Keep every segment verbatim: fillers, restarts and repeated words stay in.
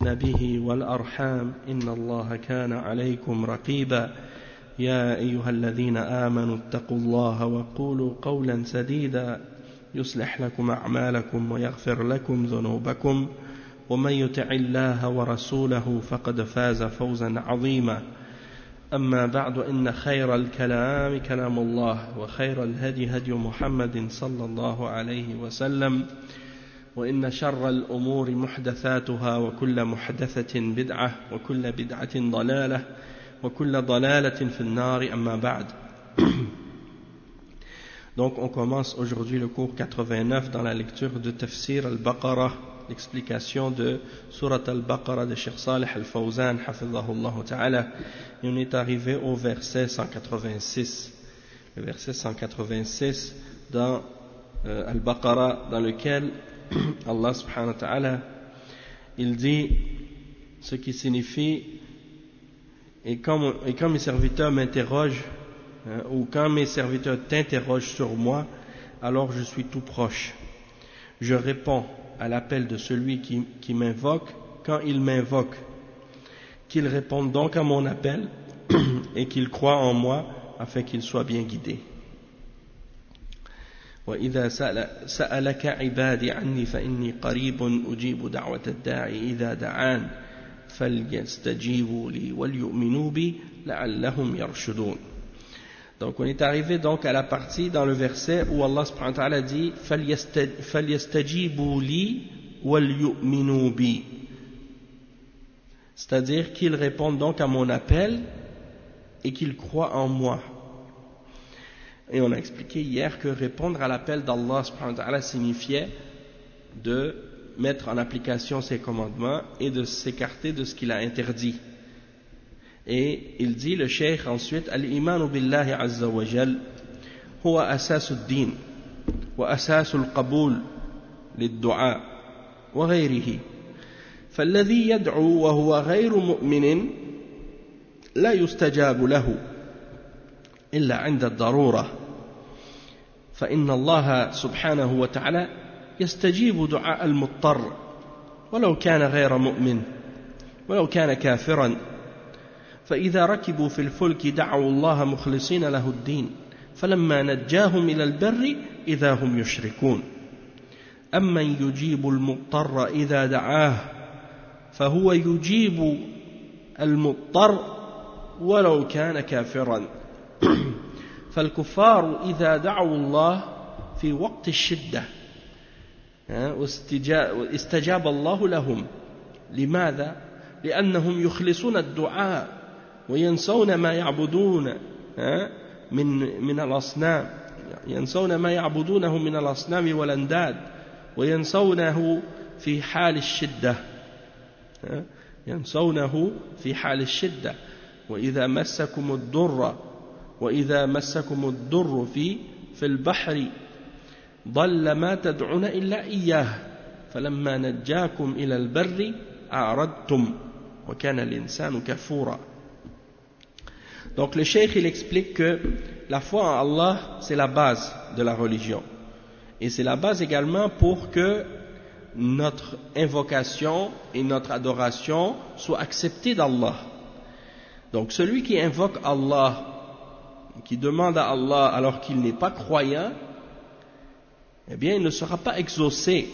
به والأرحام إن الله كان عليكم رقيبا يا أيها الذين آمنوا اتقوا الله وقولوا قولا سديدا يصلح لكم أعمالكم ويغفر لكم ذنوبكم ومن يطع الله ورسوله فقد فاز فوزا عظيما أما بعد إن خير الكلام كلام الله وخير الهدي هدي محمد صلى الله عليه وسلم وإن شر الأمور محدثاتها وكل محدثة بدعة وكل بدعة ضلالة وكل ضلالة في النار أما بعد. Donc on commence aujourd'hui le cours quatre-vingt-neuf dans la lecture de Tafsir al-Baqarah, l'explication de Surat al-Baqarah de Cheikh Salih al-Fawzan hafidhahullah ta'ala, et on est arrivé au verset cent quatre-vingt-six, le verset cent quatre-vingt-six dans euh, al-Baqarah, dans lequel Allah subhanahu wa ta'ala il dit ce qui signifie et quand, et quand mes serviteurs m'interrogent hein, ou quand mes serviteurs t'interrogent sur moi, alors je suis tout proche, je réponds à l'appel de celui qui, qui m'invoque quand il m'invoque, qu'il réponde donc à mon appel et qu'il croit en moi afin qu'il soit bien guidé. وإذا سألك عبادي عني فإني قريب أجيب دعوة الداعي إذا دعان فليستجيبوا لي وليؤمنوا بي لعلهم يرشدون. Donc on est arrivé donc à la partie dans le verset où Allah subhanahu wa ta'ala dit فليستجيبوا لي وليؤمنوا بي, c'est-à-dire qu'ils répondent donc à mon appel et qu'ils croient en moi. Et on a expliqué hier que répondre à l'appel d'Allah subhanahu wa ta'ala signifiait de mettre en application ses commandements et de s'écarter de ce qu'il a interdit. Et il dit, le cheikh ensuite, al-imanu billahi azza wa jal huwa asasu ad-din wa asasu al-qabul lid-du'a wa ghayrihi. فالذي يدعو وهو غير مؤمن لا يستجاب له إلا عند الضرورة فإن الله سبحانه وتعالى يستجيب دعاء المضطر ولو كان غير مؤمن ولو كان كافرا فإذا ركبوا في الفلك دعوا الله مخلصين له الدين فلما نجاهم إلى البر إذا هم يشركون أمن يجيب المضطر إذا دعاه فهو يجيب المضطر ولو كان كافرا فالكفار إذا دعوا الله في وقت الشدة استجاب الله لهم. لماذا؟ لأنهم يخلصون الدعاء وينسون ما يعبدون من من الأصنام، ينسون ما يعبدونه من الأصنام والأنداد وينسونه في حال الشدة، ينسونه في حال الشدة. وإذا مسكم الضر وإذا مسكم الضر في في البحر ضل ما تدعون إلا إياه فلما نجاكم إلى البر أعرضتم وكان الإنسان كفورا. Donc le cheikh il explique que la foi en Allah c'est la base de la religion et c'est la base également pour que notre invocation et notre adoration soient acceptées d'Allah. Donc celui qui invoque Allah, qui demande à Allah alors qu'il n'est pas croyant, eh bien il ne sera pas exaucé,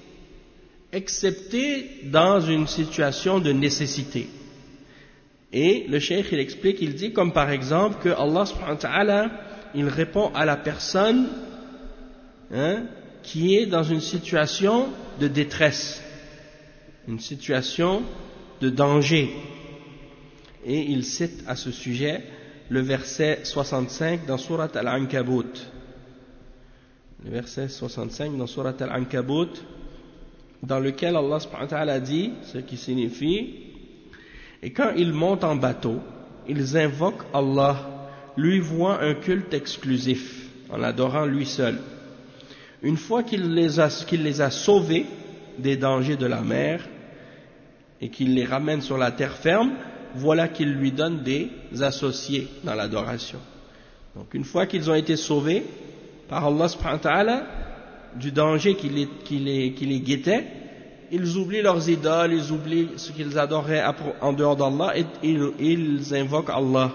excepté dans une situation de nécessité. Et le cheikh il explique, il dit comme par exemple que Allah subhanahu wa ta'ala il répond à la personne hein, qui est dans une situation de détresse, une situation de danger. Et il cite à ce sujet le verset soixante-cinq dans Surat Al-Ankabut. Le verset soixante-cinq dans Surat Al-Ankabut, dans lequel Allah subhanahu wa ta'ala dit, ce qui signifie, et quand ils montent en bateau, ils invoquent Allah, lui vouant un culte exclusif, en l'adorant lui seul. Une fois qu'il les a, qu'il les a sauvés des dangers de la mer, et qu'il les ramène sur la terre ferme, voilà qu'il lui donne des associés dans l'adoration. Donc une fois qu'ils ont été sauvés par Allah subhanahu wa ta'ala du danger qui les, qui les, qui les guettait, ils oublient leurs idoles, ils oublient ce qu'ils adoraient en dehors d'Allah et ils, ils invoquent Allah.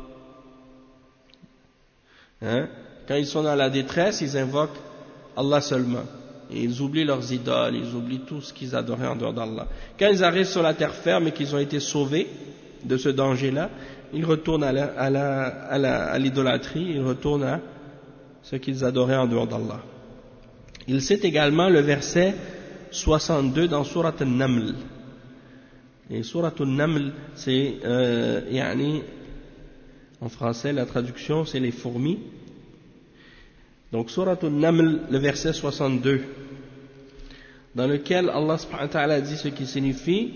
Hein? Quand ils sont dans la détresse, ils invoquent Allah seulement. Et ils oublient leurs idoles, ils oublient tout ce qu'ils adoraient en dehors d'Allah. Quand ils arrivent sur la terre ferme et qu'ils ont été sauvés de ce danger-là, ils retournent à, la, à, la, à, la, à l'idolâtrie, ils retournent à ce qu'ils adoraient en dehors d'Allah. Il cite également le verset soixante-deux dans Surat An-Naml. Et Surat An-Naml, c'est, euh, yani, en français, la traduction, c'est les fourmis. Donc, Surat An-Naml, le verset soixante-deux, dans lequel Allah subhanahu wa ta'ala dit ce qui signifie: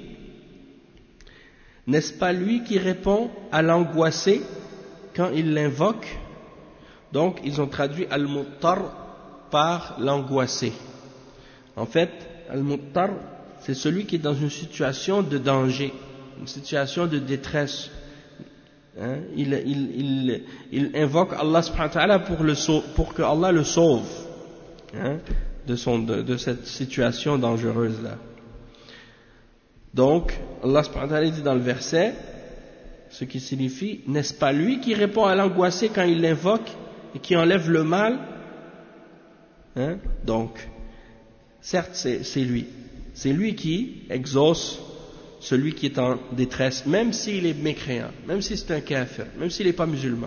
n'est-ce pas lui qui répond à l'angoissé quand il l'invoque? Donc, ils ont traduit Al-Muttar par l'angoissé. En fait, Al-Muttar, c'est celui qui est dans une situation de danger, une situation de détresse. Hein? Il, il, il, il invoque Allah subhanahu wa ta'ala pour, le, pour que Allah le sauve, hein? de, son, de, de cette situation dangereuse-là. Donc, Allah subhanahu wa ta'ala dit dans le verset, ce qui signifie: n'est-ce pas lui qui répond à l'angoissé quand il l'invoque et qui enlève le mal? Hein? Donc, certes, c'est, c'est lui. C'est lui qui exauce celui qui est en détresse, même s'il est mécréant, même si c'est un kafir, même s'il n'est pas musulman.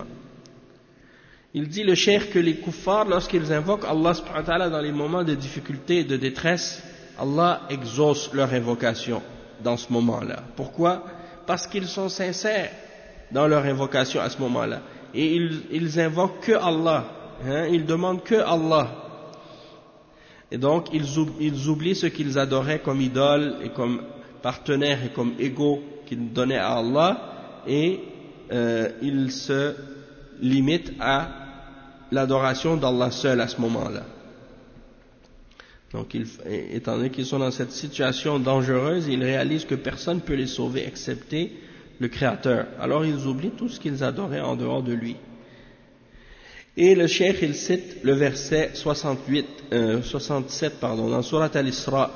Il dit, le cheikh, que les kuffars, lorsqu'ils invoquent Allah subhanahu wa ta'ala dans les moments de difficulté et de détresse, Allah exauce leur invocation dans ce moment-là. Pourquoi? Parce qu'ils sont sincères dans leur invocation à ce moment-là. Et ils, ils invoquent que Allah. Hein? Ils demandent que Allah. Et donc, ils, oub- ils oublient ce qu'ils adoraient comme idole et comme partenaires et comme égaux qu'ils donnaient à Allah, et euh, ils se limitent à l'adoration d'Allah seul à ce moment-là. Donc, ils, étant donné qu'ils sont dans cette situation dangereuse, ils réalisent que personne ne peut les sauver excepté le Créateur. Alors, ils oublient tout ce qu'ils adoraient en dehors de lui. Et le cheikh, il cite le verset soixante-huit, euh, soixante-sept, pardon, dans Surat Al-Isra,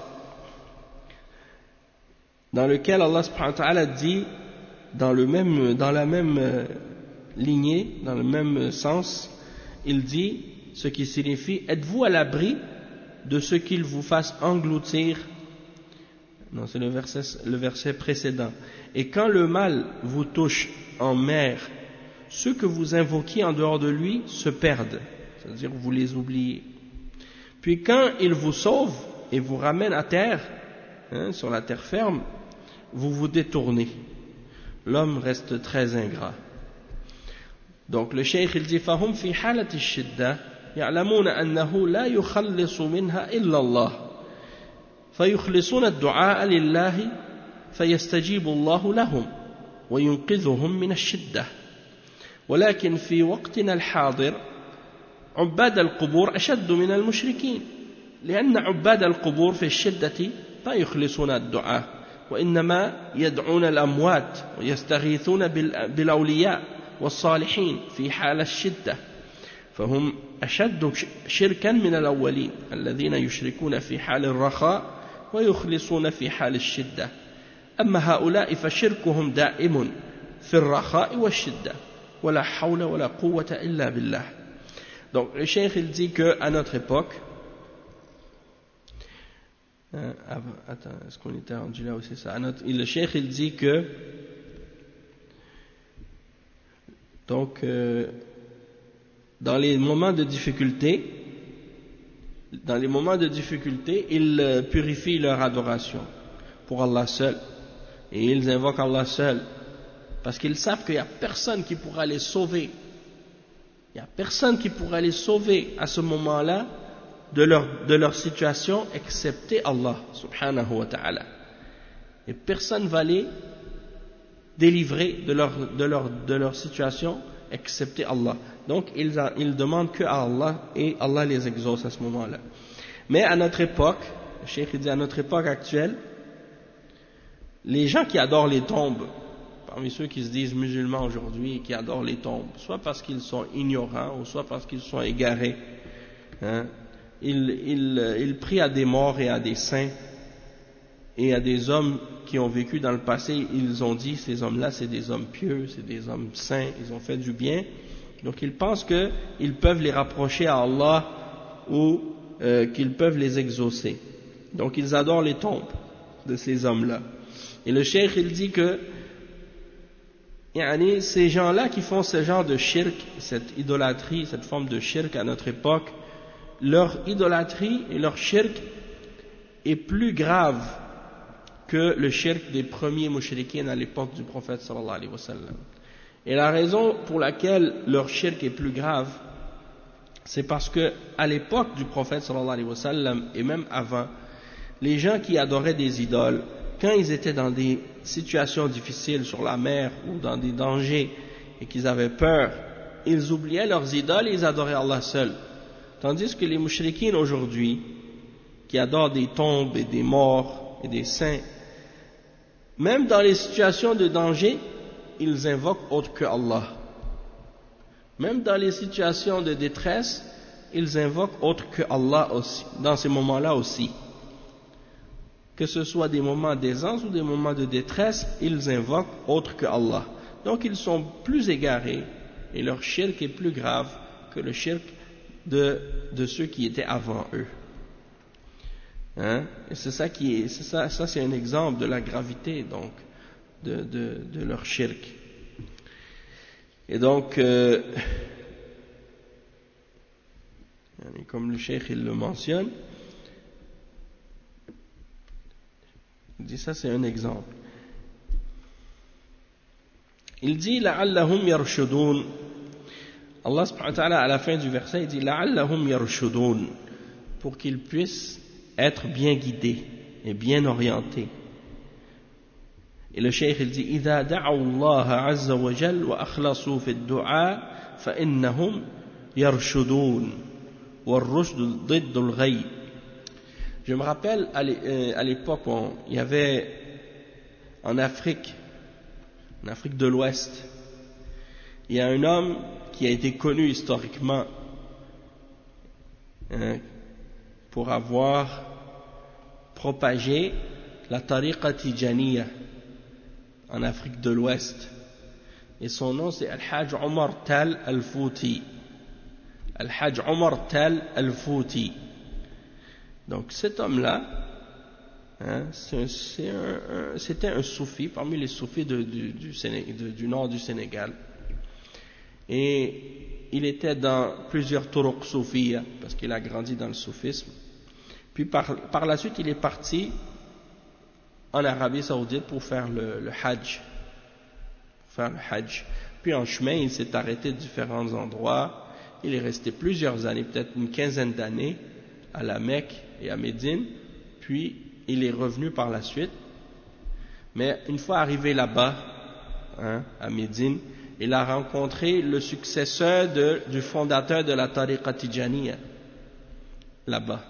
dans lequel Allah subhanahu wa ta'ala dit, dans, le même, dans la même euh, lignée, dans le même sens, il dit ce qui signifie: êtes-vous à l'abri de ce qu'il vous fasse engloutir? Non, c'est le verset, le verset précédent. Et quand le mal vous touche en mer, ceux que vous invoquiez en dehors de lui se perdent, c'est-à-dire vous les oubliez. Puis quand il vous sauve et vous ramène à terre, hein, sur la terre ferme, vous vous détournez. L'homme reste très ingrat. Donc le cheikh il dit: فهم في حالة الشدة يعلمون أنه لا يخلص منها إلا الله فيخلصون الدعاء لله فيستجيب الله لهم وينقذهم من الشدة. ولكن في وقتنا الحاضر عباد القبور أشد من المشركين لأن عباد القبور في الشدة لا يخلصون الدعاء وإنما يدعون الأموات ويستغيثون بالأولياء والصالحين في حال الشدة فهم أشد شركا من الأولين الذين يشركون في حال الرخاء ويخلصون في حال الشدة أما هؤلاء فشركهم دائم في الرخاء والشدة ولا حول ولا قوة إلا بالله. Donc le cheikh il dit que à notre époque, euh, attends, est-ce qu'on était rendu là aussi ça? À notre, le cheikh il dit que donc euh, dans les moments de difficulté, dans les moments de difficulté, ils euh, purifient leur adoration pour Allah seul et ils invoquent Allah seul. Parce qu'ils savent qu'il n'y a personne qui pourra les sauver. Il n'y a personne qui pourra les sauver à ce moment-là de leur, de leur situation, excepté Allah, subhanahu wa ta'ala. Et personne ne va les délivrer de leur, de leur, de leur situation, excepté Allah. Donc, ils, a, ils demandent que à Allah, et Allah les exauce à ce moment-là. Mais à notre époque, le cheikh dit à notre époque actuelle, les gens qui adorent les tombes, parmi ceux qui se disent musulmans aujourd'hui et qui adorent les tombes, soit parce qu'ils sont ignorants ou soit parce qu'ils sont égarés, hein, ils, ils, ils prient à des morts et à des saints et il y a des hommes qui ont vécu dans le passé, ils ont dit ces hommes-là c'est des hommes pieux, c'est des hommes saints, ils ont fait du bien, donc ils pensent qu'ils peuvent les rapprocher à Allah ou euh, qu'ils peuvent les exaucer, donc ils adorent les tombes de ces hommes-là. Et le cheikh il dit que yani, ces gens-là qui font ce genre de shirk, cette idolâtrie, cette forme de shirk à notre époque, leur idolâtrie et leur shirk est plus grave que le shirk des premiers mushrikins à l'époque du prophète sallallahu alayhi wa sallam. Et la raison pour laquelle leur shirk est plus grave, c'est parce que à l'époque du prophète sallallahu alayhi wa sallam et même avant, les gens qui adoraient des idoles, quand ils étaient dans des situations difficiles sur la mer ou dans des dangers et qu'ils avaient peur, ils oubliaient leurs idoles et ils adoraient Allah seul. Tandis que les mushrikines aujourd'hui, qui adorent des tombes et des morts et des saints, même dans les situations de danger, ils invoquent autre que Allah. Même dans les situations de détresse, ils invoquent autre que Allah aussi, dans ces moments-là aussi. Que ce soit des moments d'aisance ou des moments de détresse, ils invoquent autre que Allah. Donc ils sont plus égarés et leur shirk est plus grave que le shirk de, de ceux qui étaient avant eux. Hein? Et c'est ça qui est, c'est ça, ça c'est un exemple de la gravité donc de, de, de leur shirk. Et donc, euh, comme le cheikh il le mentionne, il dit ça c'est un exemple. Il dit la'allahum yarshudun. Allah subhanahu wa ta'ala à la fin du verset il dit la'allahum yarshudun, pour qu'ils puissent être bien guidés et bien orientés. Et le cheikh il dit idha da'u Allah azza wa jal wa akhlasu fi ad-du'a fa innahum yarshudun wal rushd ضد الغي. Je me rappelle à l'époque où il y avait en Afrique, en Afrique de l'Ouest, il y a un homme qui a été connu historiquement hein, pour avoir propagé la tariqa Tijaniya en Afrique de l'Ouest. Et son nom c'est Al-Hajj Omar Tal Al-Fouti. Al-Hajj Omar Tal Al-Fouti. Donc cet homme-là, hein, c'est un, un, c'était un soufi, parmi les soufis de, du, du, Séné, de, du nord du Sénégal. Et il était dans plusieurs turuq soufiyya, parce qu'il a grandi dans le soufisme. Puis par, par la suite, il est parti en Arabie Saoudite pour faire le, le Hajj. Pour faire le Hajj. Puis en chemin, il s'est arrêté à différents endroits. Il est resté plusieurs années, peut-être une quinzaine d'années, à la Mecque et à Médine, puis il est revenu par la suite. Mais une fois arrivé là-bas, hein, à Médine, il a rencontré le successeur de, du fondateur de la tariqa Tijaniya, là-bas.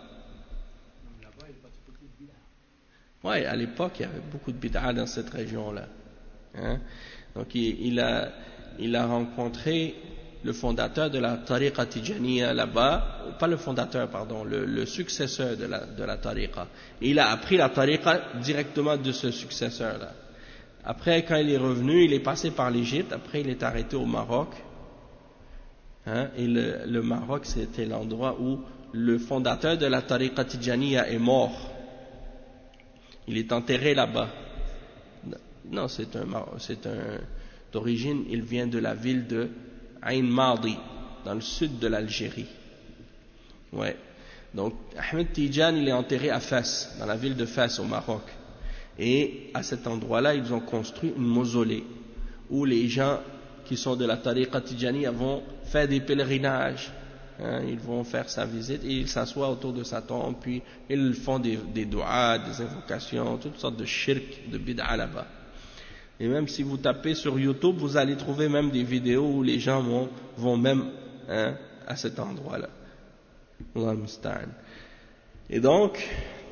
Oui, à l'époque, il y avait beaucoup de bid'a dans cette région-là. Hein. Donc il, il, a, il a rencontré le fondateur de la tariqa Tijaniya là-bas, pas le fondateur, pardon, le, le successeur de la, de la tariqa. Et il a appris la tariqa directement de ce successeur-là. Après, quand il est revenu, il est passé par l'Égypte, après il est arrêté au Maroc. Hein, et le, le Maroc, c'était l'endroit où le fondateur de la tariqa Tijaniya est mort. Il est enterré là-bas. Non, c'est un, c'est un, d'origine, il vient de la ville de Ain Madi, dans le sud de l'Algérie. Ouais. Donc, Ahmed Tijan, il est enterré à Fès, dans la ville de Fès, au Maroc. Et à cet endroit-là, ils ont construit une mausolée où les gens qui sont de la tariqa Tijaniya vont faire des pèlerinages. Hein, ils vont faire sa visite et ils s'assoient autour de sa tombe, puis ils font des, des du'as, des invocations, toutes sortes de shirk, de bid'a là-bas. Et même si vous tapez sur YouTube, vous allez trouver même des vidéos où les gens vont, vont même hein, à cet endroit-là. Allah musta'an. Et donc,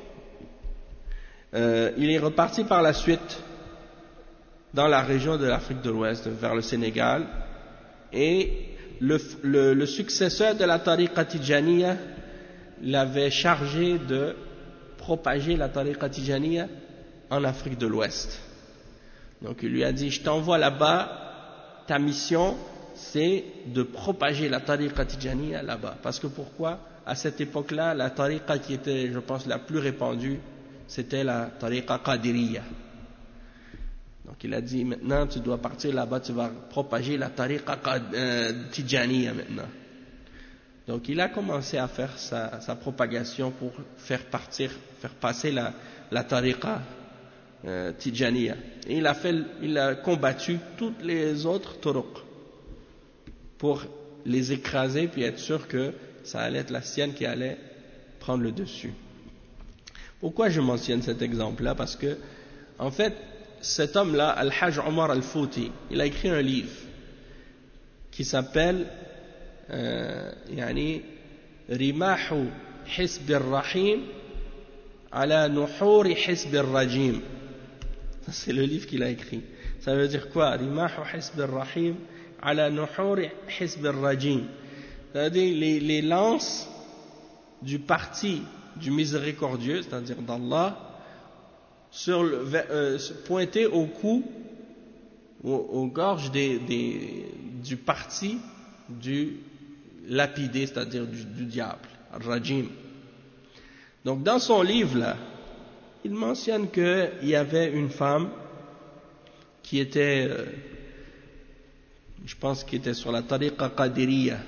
euh, il est reparti par la suite dans la région de l'Afrique de l'Ouest, vers le Sénégal, et le, le, le successeur de la tariqa Tijaniya l'avait chargé de propager la tariqa Tijaniya en Afrique de l'Ouest. Donc il lui a dit, je t'envoie là-bas, ta mission c'est de propager la tariqa tijaniya là-bas. Parce que pourquoi? À cette époque-là, la tariqa qui était, je pense, la plus répandue, c'était la tariqa qadiriya. Donc il a dit, maintenant tu dois partir là-bas, tu vas propager la tariqa euh, tijaniya maintenant. Donc il a commencé à faire sa, sa propagation pour faire partir, faire passer la, la tariqa euh, tijaniya. Et il a, fait, il a combattu toutes les autres turuq pour les écraser puis être sûr que ça allait être la sienne qui allait prendre le dessus. Pourquoi je mentionne cet exemple-là? Parce que, en fait, cet homme-là, Al-Hajj Omar Al-Fouti, il a écrit un livre qui s'appelle euh, yani, Rimahu Hisb al-Rahim ala Nuhuri Hisb al-Rajim. C'est le livre qu'il a écrit. Ça veut dire quoi? Rimahu Hisb al-Rahim ala Nuhuri Hisb al-Rajim. C'est-à-dire les, les lances du parti du miséricordieux, c'est-à-dire d'Allah, sur le, euh, pointées au cou, aux, aux gorges des, des, du parti du lapidé, c'est-à-dire du, du diable, al-Rajim. Donc dans son livre là, il mentionne qu'il y avait une femme qui était, euh, je pense qu'elle était sur la tariqa qadiriya.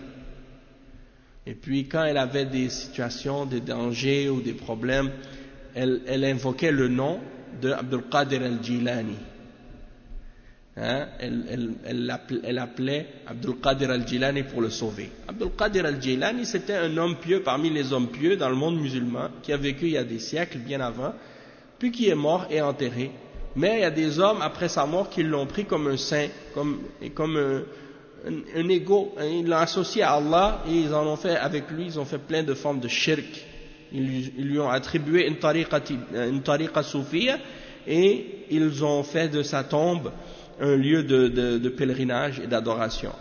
Et puis quand elle avait des situations, des dangers ou des problèmes, elle, elle invoquait le nom de Abdul Qadir al-Jilani. Hein? Elle, elle, elle, appelait, elle appelait Abdul Qadir al-Jilani pour le sauver. Abdul Qadir al-Jilani, c'était un homme pieux parmi les hommes pieux dans le monde musulman, qui a vécu il y a des siècles, bien avant, puis qui est mort et enterré. Mais il y a des hommes, après sa mort, qui l'ont pris comme un saint, comme, comme un, un, un égo. Ils l'ont associé à Allah et ils en ont fait, avec lui, ils ont fait plein de formes de shirk. Ils, ils lui ont attribué une tariqa, une tariqa soufia et ils ont fait de sa tombe un lieu de, de, de pèlerinage et d'adoration.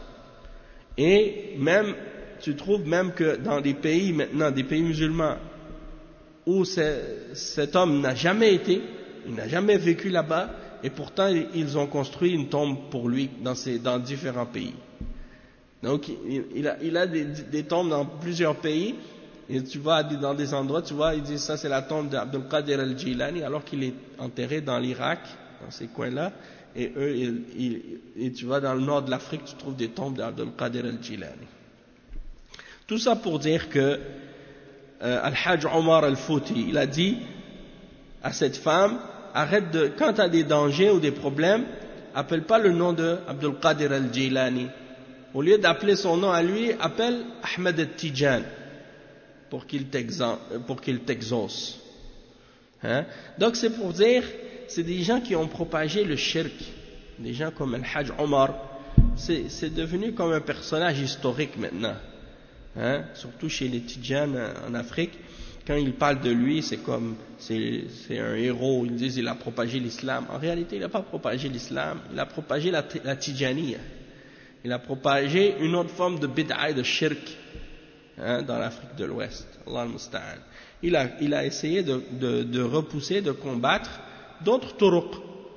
Et même, tu trouves même que dans des pays maintenant, des pays musulmans, où cet homme n'a jamais été, il n'a jamais vécu là-bas, et pourtant ils ont construit une tombe pour lui dans, ces, dans différents pays. Donc il, il a, il a des, des tombes dans plusieurs pays, et tu vas dans des endroits, tu vois, ils disent ça c'est la tombe d'Abdul Qadir al-Jilani, alors qu'il est enterré dans l'Irak, dans ces coins-là, et eux, ils, ils, et tu vas dans le nord de l'Afrique, tu trouves des tombes d'Abdul Qadir al-Jilani. Tout ça pour dire que euh, Al-Hajj Omar Al-Fouti, il a dit à cette femme, arrête de, quand tu as des dangers ou des problèmes, appelle pas le nom de Abdul Qadir al-Jilani. Au lieu d'appeler son nom à lui, appelle Ahmed al-Tijan pour qu'il t'exauce. Hein? Donc c'est pour dire, c'est des gens qui ont propagé le shirk, des gens comme Al-Hajj Omar, c'est devenu comme un personnage historique maintenant. Hein? Surtout chez les Tidjans en Afrique, quand ils parlent de lui, c'est comme, c'est un héros, ils disent il a propagé l'islam. En réalité, il n'a pas propagé l'islam, il a propagé la, la Tidjaniya. Il a propagé une autre forme de bid'a et de shirk, hein, dans l'Afrique de l'Ouest. Allah al-Musta'an. Il a, il a essayé de, de, de repousser, de combattre d'autres turuq,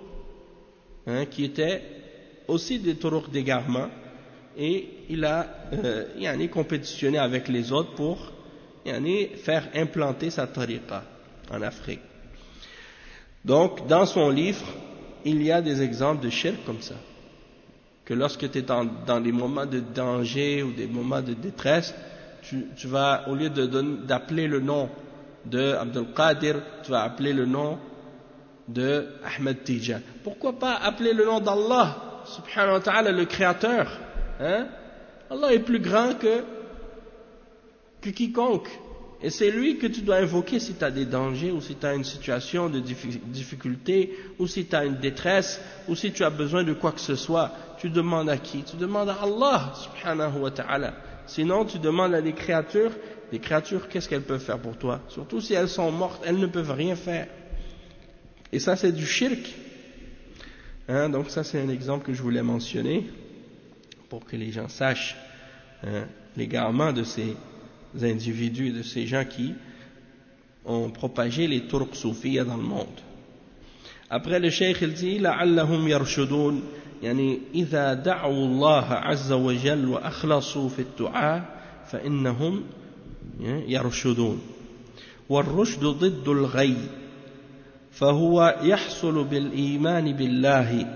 hein, qui étaient aussi des turuq d'égarement, et il a euh, yani, compétitionné avec les autres pour yani, faire implanter sa tariqa en Afrique. Donc, dans son livre, il y a des exemples de shirk comme ça, que lorsque tu es dans, dans des moments de danger ou des moments de détresse, tu, tu vas, au lieu d'appeler le nom de Abdul Qadir, tu vas appeler le nom de Ahmed Tijan. Pourquoi pas appeler le nom d'Allah, subhanahu wa ta'ala, le créateur, hein? Allah est plus grand que, que quiconque. Et c'est lui que tu dois invoquer si tu as des dangers, ou si tu as une situation de difficulté, ou si tu as une détresse, ou si tu as besoin de quoi que ce soit. Tu demandes à qui? Tu demandes à Allah, subhanahu wa ta'ala. Sinon, tu demandes à des créatures. Les créatures, qu'est-ce qu'elles peuvent faire pour toi? Surtout si elles sont mortes, elles ne peuvent rien faire. Et ça, c'est du shirk. Hein, donc ça, c'est un exemple que je voulais mentionner pour que les gens sachent hein, l'égarement de ces individus, de ces gens qui ont propagé les turcs soufis dans le monde. Après le cheikh il dit لعلهم يرشدون يعني إذا دعوا الله عز وجل وأخلصوا في الدعاء فإنهم يرشدون والرشد ضد الغي فهو يحصل بالإيمان بالله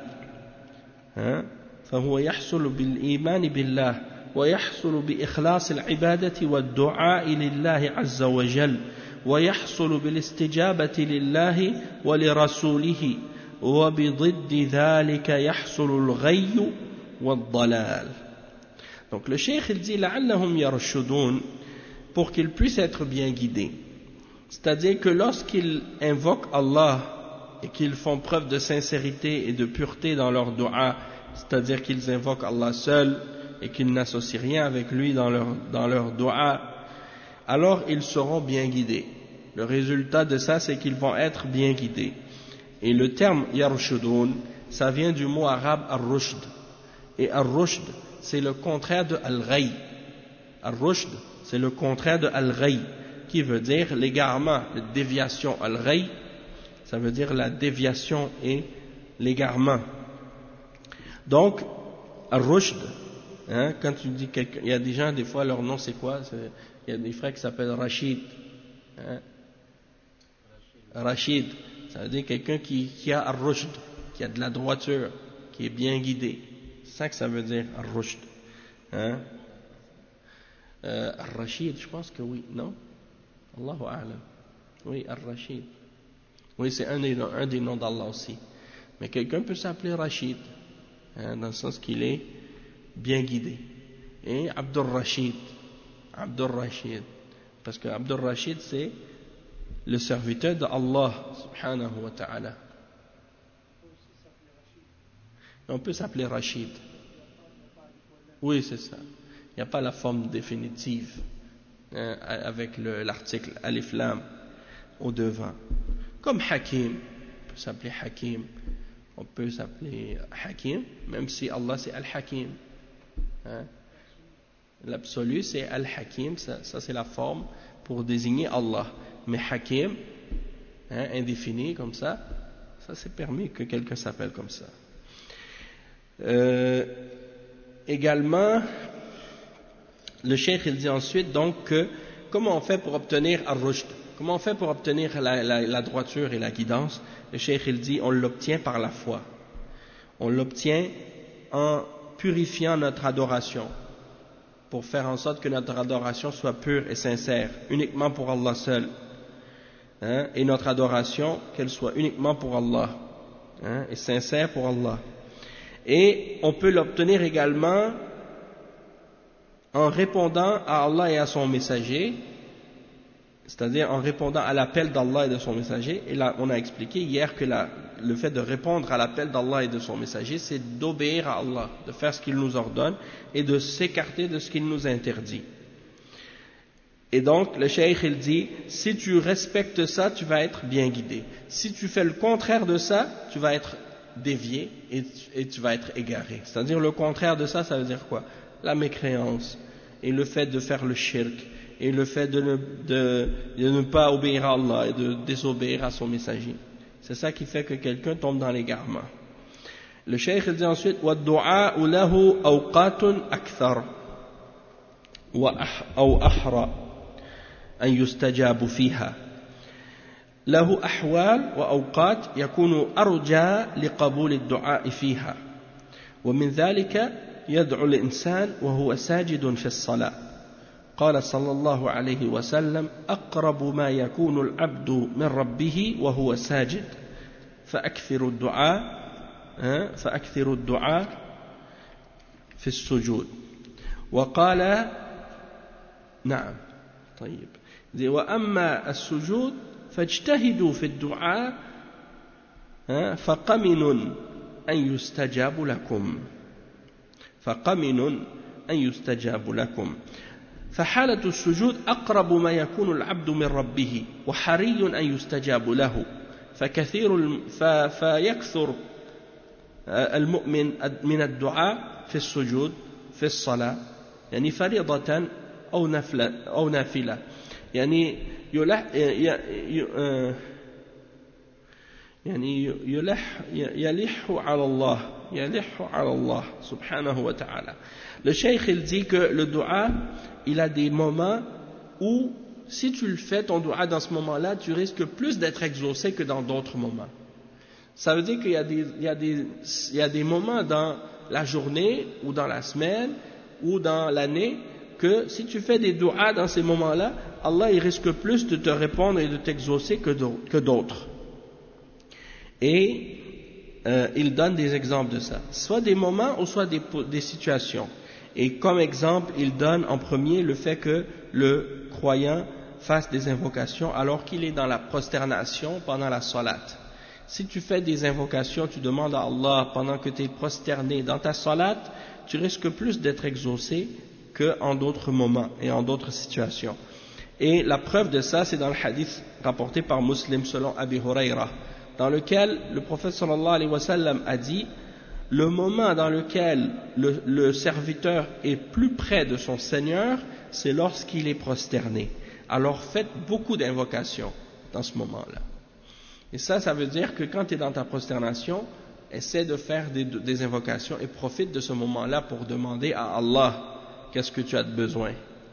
فهو يحصل بالإيمان بالله ويحصل بإخلاص العبادة والدعاء لله عز وجل ويحصل بالاستجابة لله ولرسوله وبضد ذلك يحصل الغي والضلال. Donc le cheikh il dit لعلهم يرشدون pour qu'ils puissent être bien guidés. C'est-à-dire que lorsqu'ils invoquent Allah et qu'ils font preuve de sincérité et de pureté dans leur dua, c'est-à-dire qu'ils invoquent Allah seul et qu'ils n'associent rien avec lui dans leur, dans leur dua, alors ils seront bien guidés. Le résultat de ça, c'est qu'ils vont être bien guidés. Et le terme yarshudun, ça vient du mot arabe ar-rushd. Et ar-rushd, c'est le contraire de al-ghay. Ar-rushd, c'est le contraire de al-ghay, qui veut dire l'égarement, la déviation. Al-ghay, ça veut dire la déviation et l'égarement. Donc, ar-rushd, hein, quand tu dis quelqu'un, il y a des gens, des fois, leur nom c'est quoi? C'est, il y a des frères qui s'appellent Rachid. Hein? Rachid, ça veut dire quelqu'un qui, qui a ar-rushd, qui a de la droiture, qui est bien guidé. C'est ça que ça veut dire, ar-rushd. Hein? Euh, ar-Rachid, je pense que oui, non? Allahu a'lam. Oui, ar-Rachid. Oui, c'est un des, un des noms d'Allah aussi. Mais quelqu'un peut s'appeler Rachid, hein, dans le sens qu'il est bien guidé. Et Abdur Rachid, Abdur Rachid, parce que Abdur Rachid c'est le serviteur d'Allah subhanahu wa ta'ala. On peut s'appeler Rachid. Oui, c'est ça. Il n'y a pas la forme définitive, hein, avec le, l'article Alif Lam au devant. Comme Hakim, on peut s'appeler Hakim. On peut s'appeler Hakim, même si Allah c'est Al-Hakim. Hein? L'absolu c'est Al-Hakim, ça, ça c'est la forme pour désigner Allah. Mais Hakim, hein, indéfini comme ça, ça c'est permis que quelqu'un s'appelle comme ça. Euh, également, le cheikh il dit ensuite donc que comment on fait pour obtenir ar-rushd, comment on fait pour obtenir la, la, la droiture et la guidance? Le cheikh il dit on l'obtient par la foi, on l'obtient en purifiant notre adoration, pour faire en sorte que notre adoration soit pure et sincère, uniquement pour Allah seul, hein, et notre adoration qu'elle soit uniquement pour Allah, hein, et sincère pour Allah. Et on peut l'obtenir également en répondant à Allah et à son messager, c'est-à-dire en répondant à l'appel d'Allah et de son messager. Et là, on a expliqué hier que la, le fait de répondre à l'appel d'Allah et de son messager, c'est d'obéir à Allah, de faire ce qu'il nous ordonne et de s'écarter de ce qu'il nous interdit. Et donc, le cheikh il dit, si tu respectes ça, tu vas être bien guidé. Si tu fais le contraire de ça, tu vas être dévié et, et tu vas être égaré. C'est-à-dire le contraire de ça, ça veut dire quoi? La mécréance et le fait de faire le shirk et le fait de ne, de, de ne pas obéir à Allah et de désobéir à son messager. C'est ça qui fait que quelqu'un tombe dans l'égarement. Le cheikh il dit ensuite وَالدُّعَاءُ لَهُ أَوْقَاتٌ أَكْثَرُ أو أحرى أن يستجاب فيها له أحوال وأوقات يكون أرجى لقبول الدعاء فيها ومن ذلك يدعو الإنسان وهو ساجد في الصلاة قال صلى الله عليه وسلم أقرب ما يكون العبد من ربه وهو ساجد فأكثر الدعاء فأكثر الدعاء في السجود وقال نعم طيب وأما السجود فاجتهدوا في الدعاء فقمن أن يستجاب لكم فقمن أن يستجاب لكم فحالة السجود أقرب ما يكون العبد من ربه وحري أن يستجاب له فكثير فيكثر المؤمن من الدعاء في السجود في الصلاة يعني فريضة أو نفلة أو نافلة يعني يعني يلح يلح على الله يلح على الله subhanahu wa ta'ala. Le cheikh il dit que le dua il a des moments où si tu le fais ton dua dans ce moment-là tu risques plus d'être exaucé que dans d'autres moments. Ça veut dire qu'il y a des, il y a des, il y a des moments dans la journée ou dans la semaine ou dans l'année que si tu fais des du'as dans ces moments-là, Allah il risque plus de te répondre et de t'exaucer que d'autres. Et euh, il donne des exemples de ça, soit des moments ou soit des, des situations. Et comme exemple, il donne en premier le fait que le croyant fasse des invocations alors qu'il est dans la prosternation pendant la salat. Si tu fais des invocations, tu demandes à Allah pendant que tu es prosterné dans ta salat, tu risques plus d'être exaucé qu'en d'autres moments et en d'autres situations. Et la preuve de ça, c'est dans le hadith rapporté par Muslim selon Abi Huraira, dans lequel le prophète sallallahu alayhi wa sallam a dit, le moment dans lequel le, le serviteur est plus près de son Seigneur, c'est lorsqu'il est prosterné. Alors faites beaucoup d'invocations dans ce moment-là. Et ça, ça veut dire que quand tu es dans ta prosternation, essaie de faire des, des invocations et profite de ce moment-là pour demander à Allah qu'est-ce que tu as de besoin.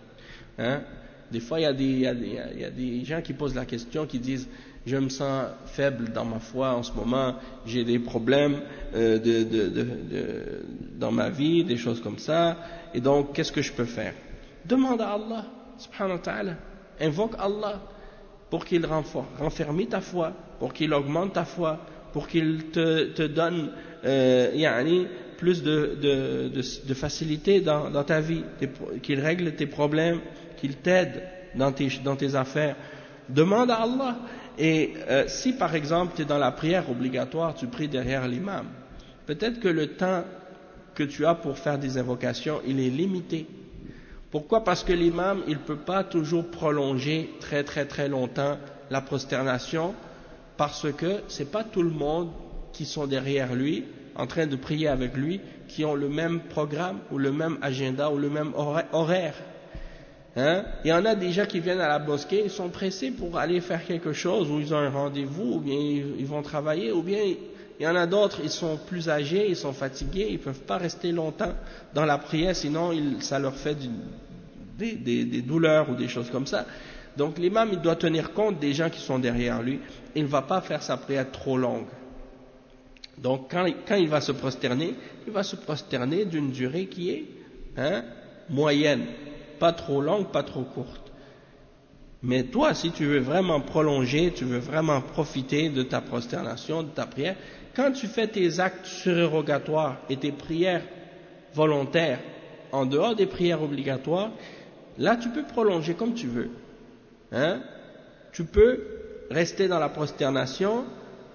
Hein? Des fois, il y, a des, il, y a des, il y a des gens qui posent la question, qui disent « Je me sens faible dans ma foi en ce moment, j'ai des problèmes euh, de, de, de, de, dans ma vie, des choses comme ça, et donc qu'est-ce que je peux faire ?» Demande à Allah, subhanahu wa ta'ala, invoque Allah pour qu'il renferme ta foi, pour qu'il augmente ta foi, pour qu'il te, te donne euh, yani, plus de, de, de, de facilité dans, dans ta vie, qu'il règle tes problèmes, qu'il t'aide dans tes, dans tes affaires. Demande à Allah. Et euh, si par exemple tu es dans la prière obligatoire, tu pries derrière l'imam, peut-être que le temps que tu as pour faire des invocations, il est limité. Pourquoi? Parce que l'imam, il ne peut pas toujours prolonger très très très longtemps la prosternation, parce que ce n'est pas tout le monde qui sont derrière lui, en train de prier avec lui, qui ont le même programme ou le même agenda ou le même horaire. Hein? Il y en a déjà qui viennent à la mosquée, ils sont pressés pour aller faire quelque chose, ou ils ont un rendez-vous, ou bien ils vont travailler, ou bien il y en a d'autres, ils sont plus âgés, ils sont fatigués, ils ne peuvent pas rester longtemps dans la prière, sinon il, ça leur fait du, des, des, des douleurs ou des choses comme ça. Donc l'imam, il doit tenir compte des gens qui sont derrière lui, il ne va pas faire sa prière trop longue. Donc quand, quand il va se prosterner, il va se prosterner d'une durée qui est hein, moyenne, pas trop longue, pas trop courte. Mais toi, si tu veux vraiment prolonger, tu veux vraiment profiter de ta prosternation, de ta prière, quand tu fais tes actes surérogatoires et tes prières volontaires, en dehors des prières obligatoires, là tu peux prolonger comme tu veux. Hein? Tu peux rester dans la prosternation,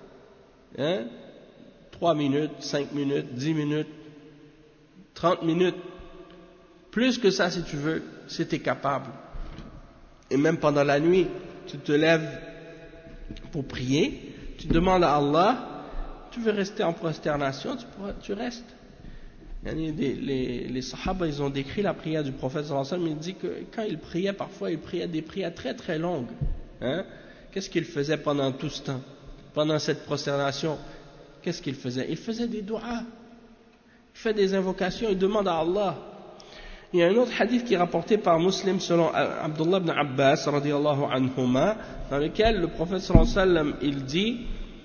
hein, trois minutes, cinq minutes, dix minutes, trente minutes, plus que ça si tu veux, si tu es capable. Et même pendant la nuit, tu te lèves pour prier, tu demandes à Allah, tu veux rester en prosternation, tu, pourras, tu restes. Les, les, les Sahaba, ils ont décrit la prière du prophète sallallahu alayhi wa sallam, il dit que quand il priait, parfois il priait des prières très très longues. Hein? Qu'est-ce qu'il faisait pendant tout ce temps? Pendant cette prosternation, qu'est-ce qu'il faisait? Il faisait des du'as, il fait des invocations, il demande à Allah. Il y a un autre hadith qui est rapporté par Muslim selon Abdullah ibn Abbas radiyallahu anhuma, dans lequel le prophète sallallahu alayhi wa sallam il dit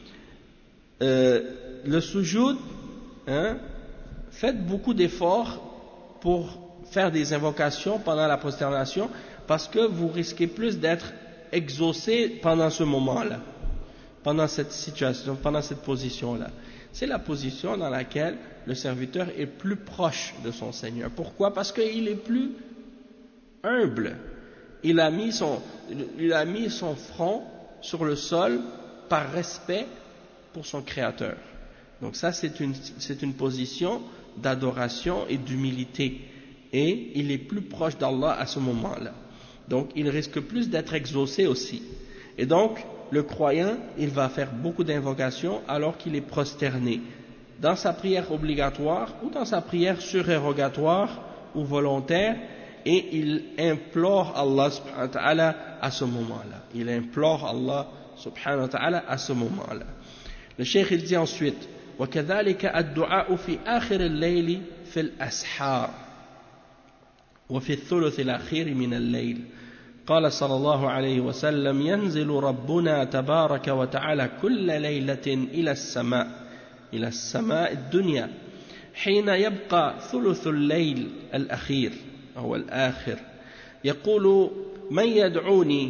euh, le sujoud, hein, faites beaucoup d'efforts pour faire des invocations pendant la prosternation parce que vous risquez plus d'être exaucé pendant ce moment-là, pendant cette situation, pendant cette position-là. C'est la position dans laquelle le serviteur est plus proche de son Seigneur. Pourquoi? Parce qu'il est plus humble. Il a mis son, il a mis son front sur le sol par respect pour son Créateur. Donc ça, c'est une, c'est une position d'adoration et d'humilité. Et il est plus proche d'Allah à ce moment-là. Donc il risque plus d'être exaucé aussi. Et donc, le croyant, il va faire beaucoup d'invocations alors qu'il est prosterné, dans sa prière obligatoire ou dans sa prière surérogatoire ou volontaire, et il implore Allah subhanahu wa ta'ala à ce moment-là. Il implore Allah subhanahu wa ta'ala à ce moment-là. Le cheikh il dit ensuite وكذلك الدعاء في آخر الليل في الأسحار وفي الثلث الأخير من الليل قال صلى الله عليه وسلم ينزل ربنا تبارك وتعالى كل ليلة إلى السماء إلى السماء الدنيا حين يبقى ثلث الليل الأخير أو الآخر يقول من يدعوني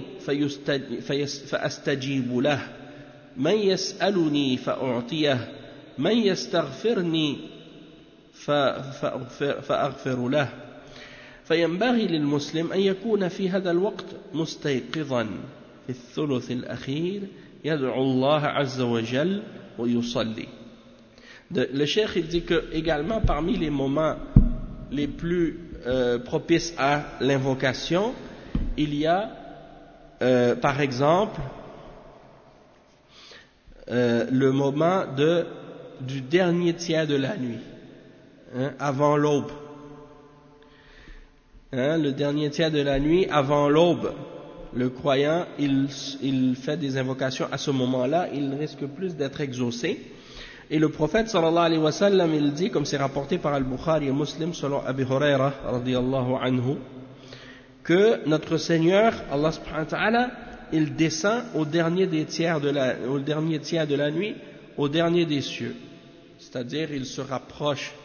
فأستجيب له من يسألني فأعطيه من يستغفرني فأغفر له فينبغي للمسلم أن يكون في هذا الوقت مستيقظا في الثلث الأخير يدعو الله عز وجل ويصلي. Le cheikh il dit que également parmi les moments les plus euh, propices à l'invocation, il y a euh, par exemple euh, le moment de, du dernier tiers de la nuit, hein, avant l'aube. Hein, le dernier tiers de la nuit avant l'aube, le croyant il, il fait des invocations à ce moment-là, il risque plus d'être exaucé. Et le prophète sallallahu alayhi wa sallam il dit, comme c'est rapporté par Al-Bukhari et Muslim selon Abi Huraira radiyallahu anhu, que notre Seigneur Allah subhanahu wa ta'ala il descend au dernier des tiers de la, au dernier tiers de la nuit, au dernier des cieux, c'est-à-dire il se rapproche.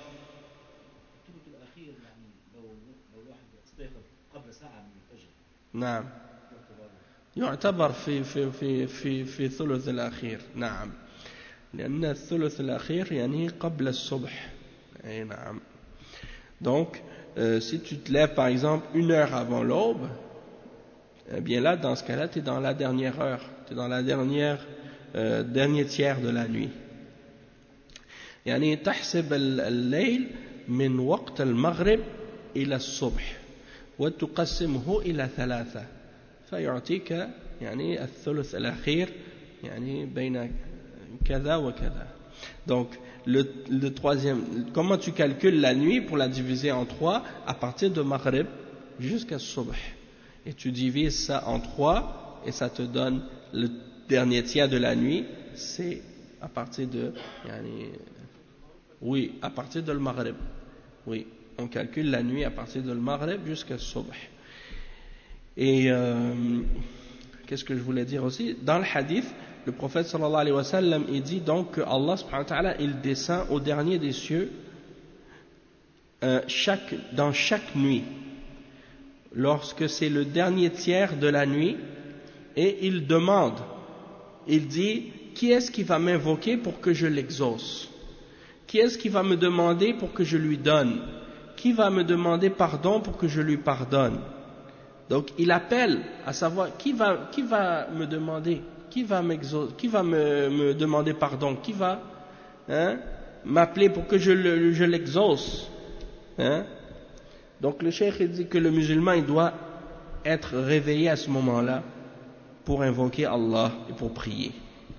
نعم يعتبر في في في في في ثلث الأخير نعم لأن الثلث الأخير يعني قبل الصبح أي نعم. Donc euh, si tu te lèves par exemple une heure avant l'aube, eh bien là dans ce cas-là tu es dans la dernière heure, tu es dans la dernière euh, dernier tiers de la nuit. يعني تحسب الليل من وقت المغرب إلى الصبح وتقسمه إلى ثلاثة فيعطيك يعني الثلث الأخير يعني بين كذا وكذا. Donc le, le troisième, comment tu calcules la nuit pour la diviser en trois à partir de Maghrib jusqu'à Subh, et tu divises ça en trois et ça te donne le dernier tiers de la nuit, c'est à partir de yani, oui à partir de le Maghrib, oui on calcule la nuit à partir de le Maghrib jusqu'à Subh. Et euh, qu'est-ce que je voulais dire aussi, dans le hadith le prophète sallallahu alayhi wa sallam il dit donc que Allah subhanahu wa ta'ala il descend au dernier des cieux euh, chaque, dans chaque nuit lorsque c'est le dernier tiers de la nuit, et il demande, il dit qui est-ce qui va m'invoquer pour que je l'exauce, qui est-ce qui va me demander pour que je lui donne, qui va me demander pardon pour que je lui pardonne. Donc il appelle à savoir qui va, qui va me demander, qui va m'exaucer, qui va me, me demander pardon, qui va hein, m'appeler pour que je, le, je l'exauce. Hein? Donc le cheikh dit que le musulman il doit être réveillé à ce moment-là pour invoquer Allah et pour prier.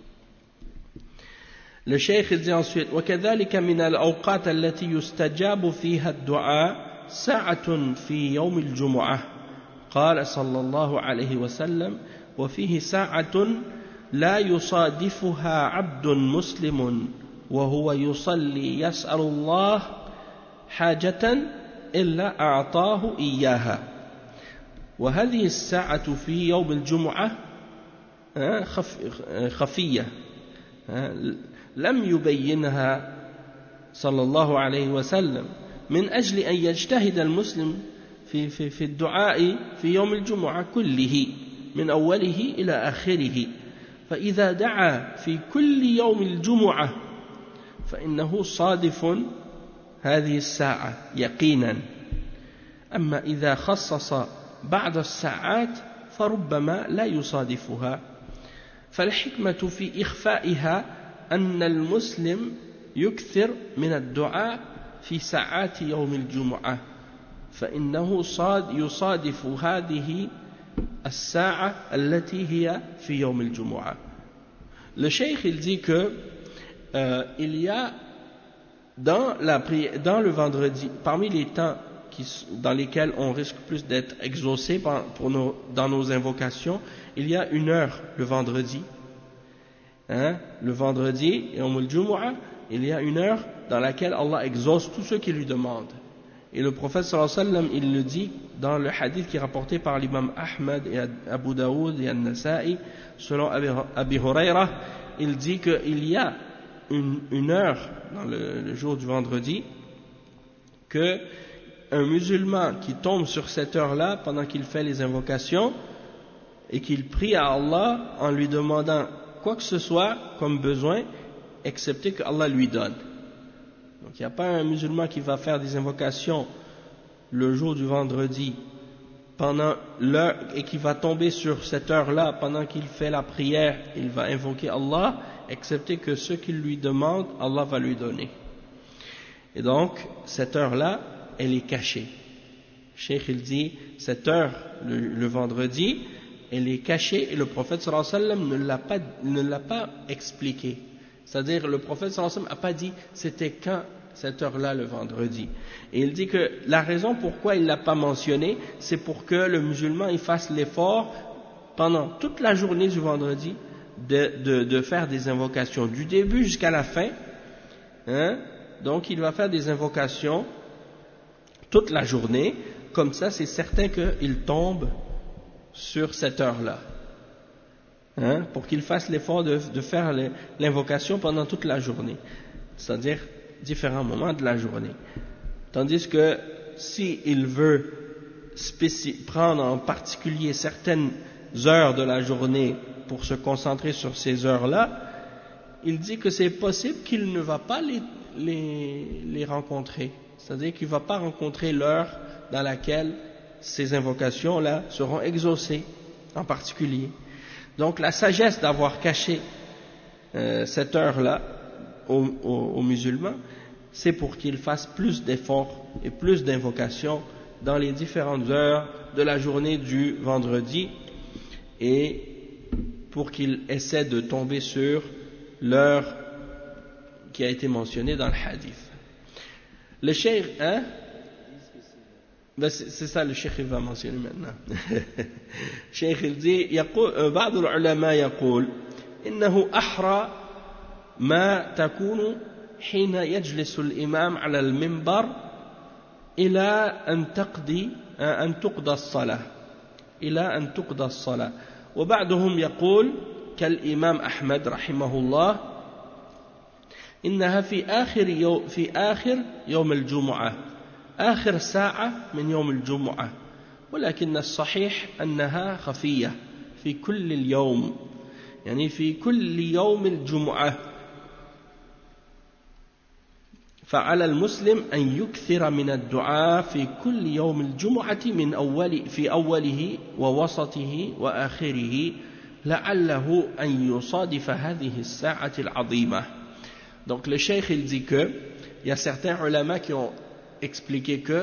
Le cheikh dit ensuite وكذلك من الأوقات التي يستجاب فيها الدعاء ساعة في يوم الجمعة قال صلى الله عليه وسلم وفيه ساعة لا يصادفها عبد مسلم وهو يصلي يسأل الله حاجة إلا أعطاه إياها. وهذه الساعة في يوم الجمعة خفية لم يبينها صلى الله عليه وسلم من أجل أن يجتهد المسلم في, في, في الدعاء في يوم الجمعة كله من أوله إلى آخره، فإذا دعا في كل يوم الجمعة فإنه صادف هذه الساعة يقينا. أما إذا خصص بعض الساعات فربما لا يصادفها، فالحكمة في إخفائها أن المسلم يكثر من الدعاء في ساعات يوم الجمعة، فإنه صاد يصادف هذه الساعة التي هي في يوم الجمعة. Le cheikh il dit que euh, il y a dans, la, dans le vendredi, parmi les temps qui, dans lesquels on risque plus d'être exaucé pour nos, dans nos invocations, il y a une heure le vendredi hein, le vendredi, Yawm al-Jumu'ah, il y a une heure dans laquelle Allah exauce tous ceux qui lui demandent. Et le prophète sallallahu alayhi wa sallam, il le dit dans le hadith qui est rapporté par l'imam Ahmad et Abu Daoud et An-Nasa'i, selon Abi Huraira, il dit qu'il y a une, une heure dans le, le jour du vendredi que un musulman qui tombe sur cette heure-là pendant qu'il fait les invocations et qu'il prie à Allah en lui demandant quoi que ce soit comme besoin, excepté que Allah lui donne. Donc il n'y a pas un musulman qui va faire des invocations le jour du vendredi pendant l'heure et qui va tomber sur cette heure-là pendant qu'il fait la prière, il va invoquer Allah, excepté que ce qu'il lui demande, Allah va lui donner. Et donc cette heure-là, elle est cachée. Cheikh il dit, cette heure, le, le vendredi, elle est cachée et le prophète sallallahu alayhi wa sallam ne l'a pas, ne l'a pas expliqué. C'est-à-dire, le prophète sallallahu alayhi wa sallam n'a pas dit c'était quand cette heure-là le vendredi. Et il dit que la raison pourquoi il ne l'a pas mentionné, c'est pour que le musulman il fasse l'effort pendant toute la journée du vendredi de, de, de faire des invocations du début jusqu'à la fin. Hein? Donc il va faire des invocations toute la journée, comme ça c'est certain qu'il tombe sur cette heure-là. Hein, pour qu'il fasse l'effort de, de faire l'invocation pendant toute la journée, c'est-à-dire différents moments de la journée. Tandis que s'il veut prendre en particulier certaines heures de la journée pour se concentrer sur ces heures-là, il dit que c'est possible qu'il ne va pas les, les, les rencontrer, c'est-à-dire qu'il ne va pas rencontrer l'heure dans laquelle ces invocations-là seront exaucées en particulier. Donc la sagesse d'avoir caché euh, cette heure-là aux, aux, aux musulmans, c'est pour qu'ils fassent plus d'efforts et plus d'invocations dans les différentes heures de la journée du vendredi et pour qu'ils essaient de tomber sur l'heure qui a été mentionnée dans le hadith. Le cheikh, hein? Ben c'est ça le cheikh il va mentionner maintenant. الشيخ il dit يقول بعض العلماء يقول إنه أحرى ما تكون حين يجلس الإمام على المنبر إلى أن تقضي أن تقضى الصلاة إلى أن تقضى الصلاة وبعضهم يقول كالإمام أحمد رحمه الله إنها في آخر يوم في آخر يوم الجمعة آخر ساعة من يوم الجمعة ولكن الصحيح أنها خفية في كل اليوم يعني في كل يوم الجمعة فعلى المسلم أن يكثر من الدعاء في كل يوم الجمعة من أول في أوله ووسطه وآخره لعله أن يصادف هذه الساعة العظيمة. Donc le cheikh il dit que il y a certains ulama qui ont expliqué que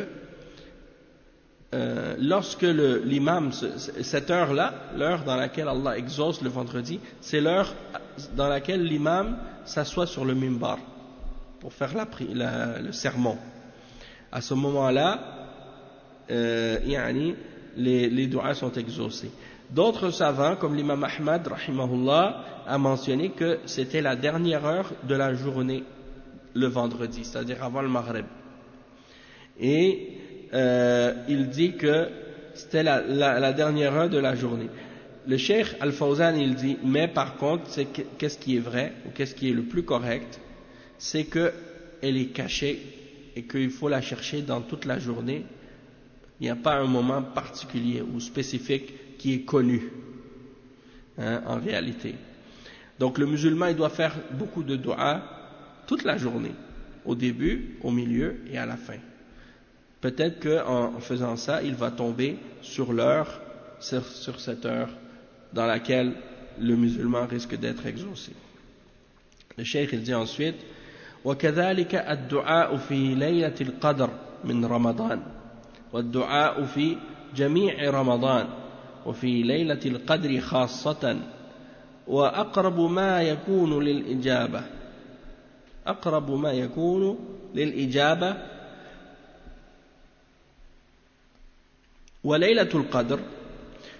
euh, lorsque le, l'imam, cette heure-là, l'heure dans laquelle Allah exauce le vendredi, c'est l'heure dans laquelle l'imam s'assoit sur le mimbar pour faire la, la, le sermon. À ce moment-là, euh, yani, les, les du'as sont exaucés. D'autres savants, comme l'imam Ahmad, rahimahullah, a mentionné que c'était la dernière heure de la journée, le vendredi, c'est-à-dire avant le Maghreb. Et euh, il dit que c'était la, la, la dernière heure de la journée. Le cheikh Al-Fawzan, il dit, mais par contre, c'est que, qu'est-ce qui est vrai, ou qu'est-ce qui est le plus correct, c'est qu'elle est cachée et qu'il faut la chercher dans toute la journée. Il n'y a pas un moment particulier ou spécifique qui est connu, hein, en réalité. Donc le musulman, il doit faire beaucoup de doigts toute la journée, au début, au milieu et à la fin. Peut-être qu'en faisant ça, il va tomber sur l'heure, sur, sur cette heure dans laquelle le musulman risque d'être exaucé. Le cheikh il dit ensuite وكذلك الدعاء في ليلة القدر من رمضان والدعاء في جميع رمضان وفي ليلة القدر خاصة وأقرب ما يكون للإجابة أقرب ما يكون للإجابة وليلة القدر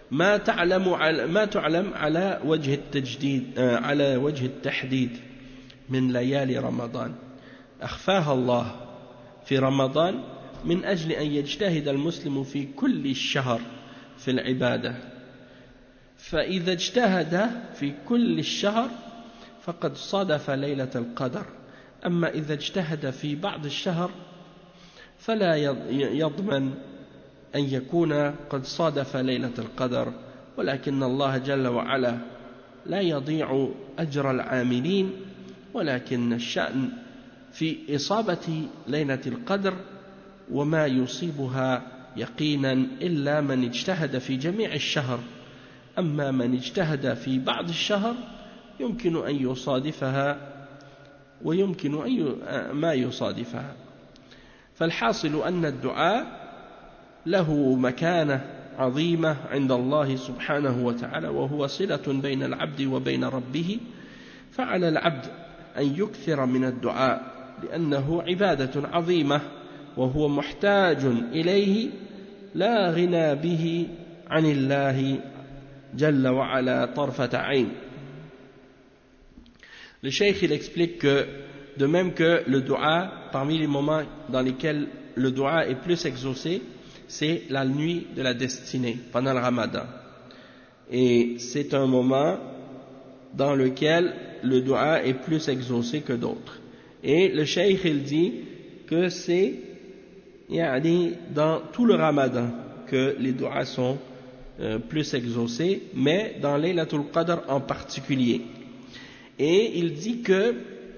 ما تعلم على ما تعلم على وجه التجديد على وجه التحديد من ليالي رمضان أخفاها الله في رمضان من أجل أن يجتهد المسلم في كل الشهر في العبادة، فإذا اجتهد في كل الشهر فقد صادف ليلة القدر، أما إذا اجتهد في بعض الشهر فلا يضمن أن يكون قد صادف ليلة القدر، ولكن الله جل وعلا لا يضيع أجر العاملين، ولكن الشأن في إصابة ليلة القدر وما يصيبها يقينا إلا من اجتهد في جميع الشهر، أما من اجتهد في بعض الشهر يمكن أن يصادفها ويمكن أن ما يصادفها. فالحاصل أن الدعاء له مكانة عظيمة عند الله سبحانه وتعالى، وهو صلة بين العبد وبين ربه، فعلى العبد أن يكثر من الدعاء لأنه عبادة عظيمة وهو محتاج إليه لا غنى به عن الله جل وعلا طرفة عين. Le cheikh il explique que de même que le dua, parmi les moments dans lesquels le dua est plus exaucé, c'est la nuit de la destinée pendant le ramadan, et c'est un moment dans lequel le dua est plus exaucé que d'autres. Et le cheikh il dit que c'est yani, dans tout le ramadan que les duas sont euh, plus exaucés, mais dans Laylatul Qadr en particulier. Et il dit que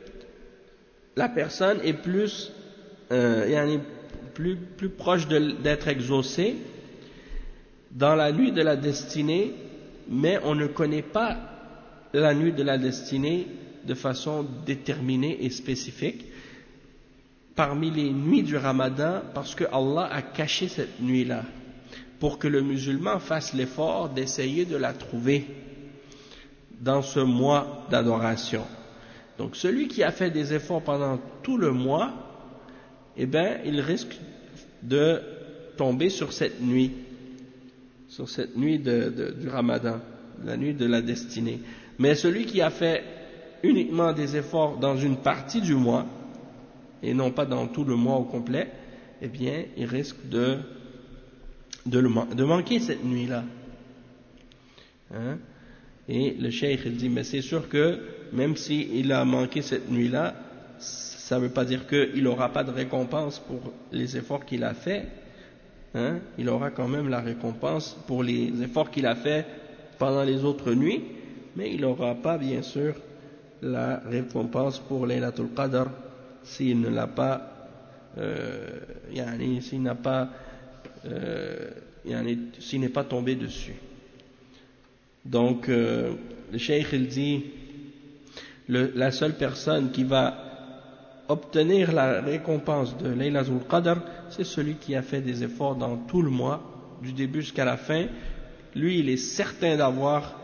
la personne est plus, euh, yani, plus, plus proche d'être exaucée dans la nuit de la destinée, mais on ne connaît pas la nuit de la destinée de façon déterminée et spécifique parmi les nuits du Ramadan, parce que Allah a caché cette nuit-là pour que le musulman fasse l'effort d'essayer de la trouver dans ce mois d'adoration. Donc celui qui a fait des efforts pendant tout le mois, eh bien, il risque de tomber sur cette nuit, sur cette nuit de, de, du Ramadan, la nuit de la destinée. Mais celui qui a fait uniquement des efforts dans une partie du mois, et non pas dans tout le mois au complet, eh bien, il risque de, de, le, de manquer cette nuit-là. Hein? Et le cheikh, il dit, mais c'est sûr que même s'il a manqué cette nuit-là, ça ne veut pas dire qu'il n'aura pas de récompense pour les efforts qu'il a fait. Hein? Il aura quand même la récompense pour les efforts qu'il a fait pendant les autres nuits, mais il n'aura pas, bien sûr, la récompense pour Laylatul Qadr s'il ne l'a pas, euh, yani, s'il n'a pas, euh, yani, s'il n'est pas tombé dessus. Donc, euh, le cheikh il dit, le, la seule personne qui va obtenir la récompense de Laylatul Qadr, c'est celui qui a fait des efforts dans tout le mois, du début jusqu'à la fin. Lui, il est certain d'avoir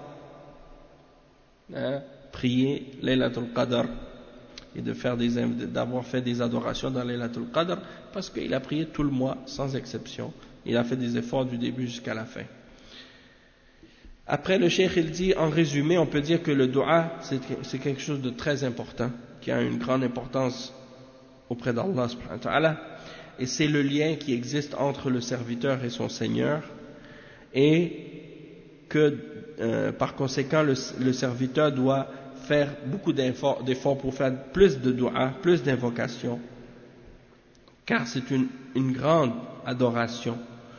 hein, prié Laylatul Qadr et de faire des, d'avoir fait des adorations dans Laylatul Qadr, parce qu'il a prié tout le mois sans exception. Il a fait des efforts du début jusqu'à la fin. Après, le cheikh il dit, en résumé, on peut dire que le dua, c'est quelque chose de très important, qui a une grande importance auprès d'Allah subhanahu wa ta'ala, et c'est le lien qui existe entre le serviteur et son Seigneur, et que euh, par conséquent le, le serviteur doit faire beaucoup d'efforts pour faire plus de dua, plus d'invocations, car c'est une, une grande adoration.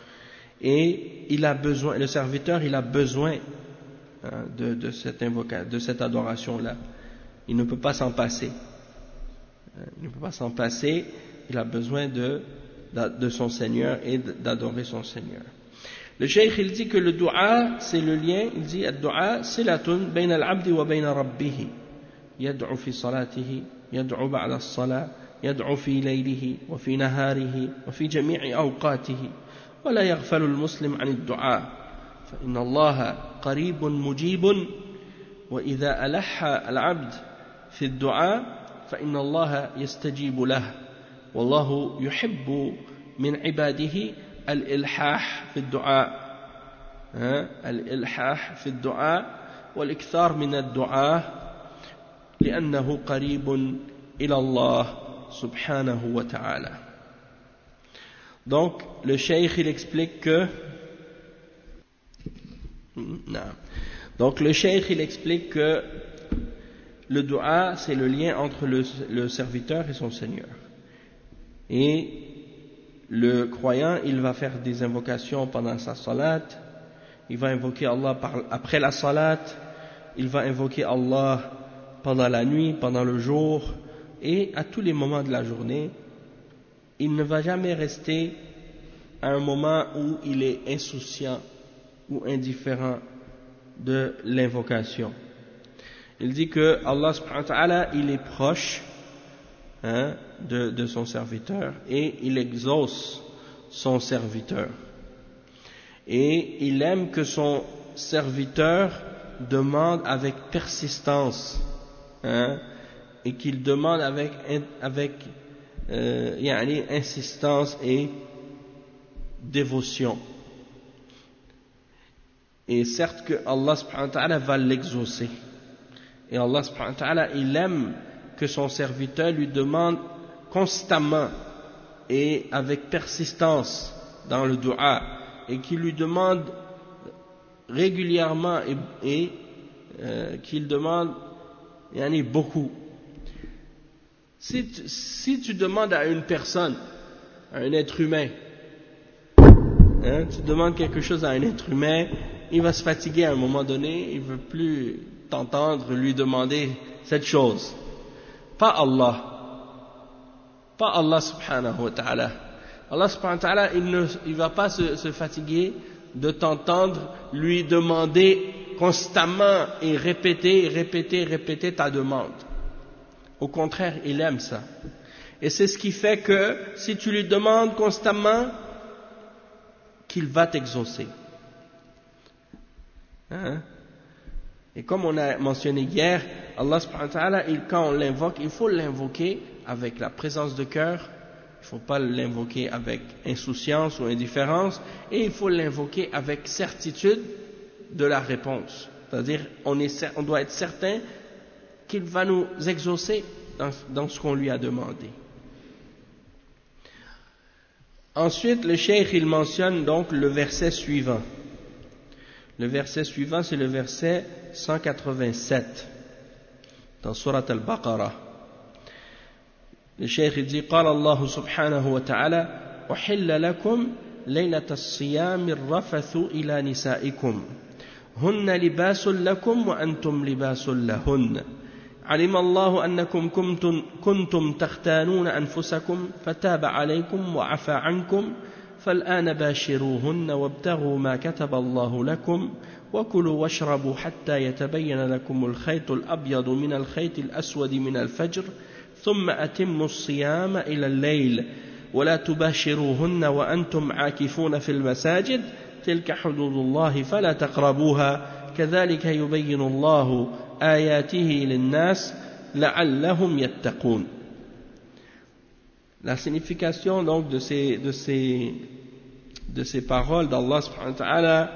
Et il a besoin, le serviteur, il a besoin hein, de, de cette invocation, de cette adoration-là. Il ne peut pas s'en passer. Il ne peut pas s'en passer. Il a besoin de, de son Seigneur et d'adorer son Seigneur. Le cheikh, il dit que le dua, c'est le lien, il dit, الدعاء صلة بين العبد وبين ربه يدعو في صلاته يدعو بعد الصلاة يدعو في ليله وفي نهاره وفي جميع أوقاته ولا يغفل المسلم عن الدعاء فإن الله قريب مجيب وإذا ألح العبد في الدعاء فإن الله يستجيب له والله يحب من عباده الإلحاح في الدعاء الإلحاح في الدعاء والإكثار من الدعاء لأنه قريب إلى الله سبحانه وتعالى. Donc le cheikh il explique que non. donc le cheikh il explique que le dua c'est le lien entre le, le serviteur et son Seigneur, et le croyant il va faire des invocations pendant sa salat, il va invoquer Allah par, après la salat, il va invoquer Allah pendant la nuit, pendant le jour et à tous les moments de la journée. Il ne va jamais rester à un moment où il est insouciant ou indifférent de l'invocation. Il dit que Allah subhanahu wa ta'ala il est proche hein, de, de son serviteur et il exauce son serviteur. Et il aime que son serviteur demande avec persistance hein, et qu'il demande avec, avec euh, yani, insistance et dévotion. Et certes que Allah subhanahu wa ta'ala va l'exaucer. Et Allah subhanahu wa ta'ala il aime que son serviteur lui demande constamment et avec persistance dans le dua, et qu'il lui demande régulièrement et, et euh, qu'il demande yani, beaucoup. Si tu, si tu demandes à une personne, à un être humain, hein, tu demandes quelque chose à un être humain, il va se fatiguer à un moment donné, il ne veut plus t'entendre lui demander cette chose. Pas Allah. Pas Allah subhanahu wa ta'ala. Allah subhanahu wa ta'ala, il ne il va pas se, se fatiguer de t'entendre lui demander constamment et répéter, répéter, répéter ta demande. Au contraire, il aime ça. Et c'est ce qui fait que si tu lui demandes constamment, qu'il va t'exaucer. Hein? Et comme on a mentionné hier, Allah subhanahu wa ta'ala, il, quand on l'invoque, il faut l'invoquer avec la présence de cœur, il ne faut pas l'invoquer avec insouciance ou indifférence, et il faut l'invoquer avec certitude de la réponse. C'est-à-dire, on, est, on doit être certain qu'il va nous exaucer dans, dans ce qu'on lui a demandé. Ensuite, le cheikh, il mentionne donc le verset suivant. Le verset suivant, c'est le verset cent quatre-vingt-sept dans Surat Al-Baqarah. Le cheikh dit قال الله سبحانه وتعالى أحل لكم ليلة الصيام الرفث إلى نسائكم هن لباس لكم وأنتم لباس لهن علم الله أنكم كنتم, كنتم تختانون أنفسكم فتاب عليكم وعفى عنكم فالآن باشروهن وابتغوا ما كتب الله لكم وكلوا واشربوا حتى يتبين لكم الخيط الأبيض من الخيط الأسود من الفجر ثم أتموا الصيام إلى الليل ولا تباشروهن وأنتم عاكفون في المساجد تلك حدود الله فلا تقربوها كذلك يبين الله آياته للناس لعلهم يتقون. La signification donc de ces, de ces, de ces paroles d'Allah subhanahu wa ta'ala,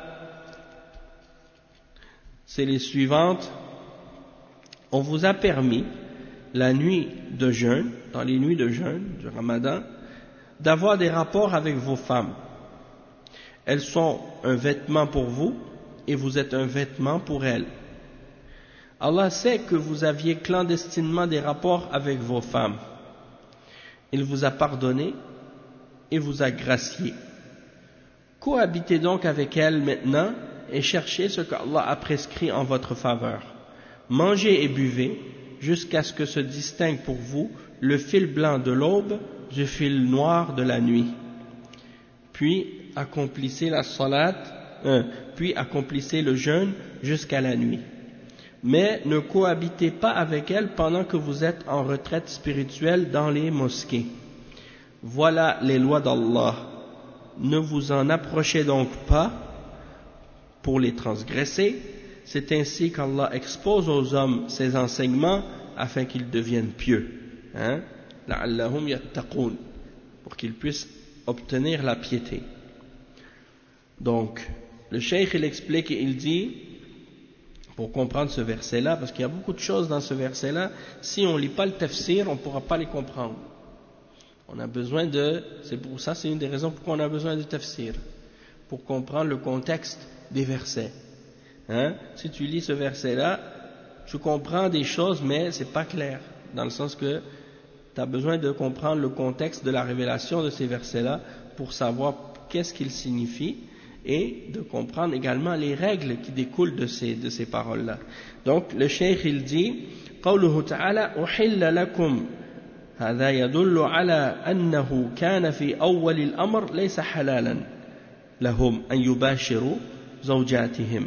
c'est les suivantes. On vous a permis la nuit de jeûne, dans les nuits de jeûne du Ramadan, d'avoir des rapports avec vos femmes. Elles sont un vêtement pour vous et vous êtes un vêtement pour elles. Allah sait que vous aviez clandestinement des rapports avec vos femmes. Il vous a pardonné et vous a gracié. Cohabitez donc avec elles maintenant et cherchez ce qu'Allah a prescrit en votre faveur. Mangez et buvez jusqu'à ce que se distingue pour vous le fil blanc de l'aube du fil noir de la nuit. Puis accomplissez la salat, euh, puis accomplissez le jeûne jusqu'à la nuit. Mais ne cohabitez pas avec elles pendant que vous êtes en retraite spirituelle dans les mosquées. Voilà les lois d'Allah. Ne vous en approchez donc pas pour les transgresser. C'est ainsi qu'Allah expose aux hommes ses enseignements afin qu'ils deviennent pieux. Hein? La'allahum yattaqoun, pour qu'ils puissent obtenir la piété. Donc, le cheikh il explique et il dit, pour comprendre ce verset-là, parce qu'il y a beaucoup de choses dans ce verset-là, si on ne lit pas le tafsir, on ne pourra pas les comprendre. On a besoin de, c'est pour ça, c'est une des raisons pourquoi on a besoin de tafsir, pour comprendre le contexte des versets. Hein? Si tu lis ce verset-là, tu comprends des choses, mais c'est pas clair, dans le sens que tu as besoin de comprendre le contexte de la révélation de ces versets-là pour savoir qu'est-ce qu'ils signifient et de comprendre également les règles qui découlent de ces, de ces paroles-là. Donc, le cheikh il dit, قوله تعالى أحل لكم هذا يدل على أنه كان في أول الأمر ليس حلالا لهم أن يباشروا زوجاتهم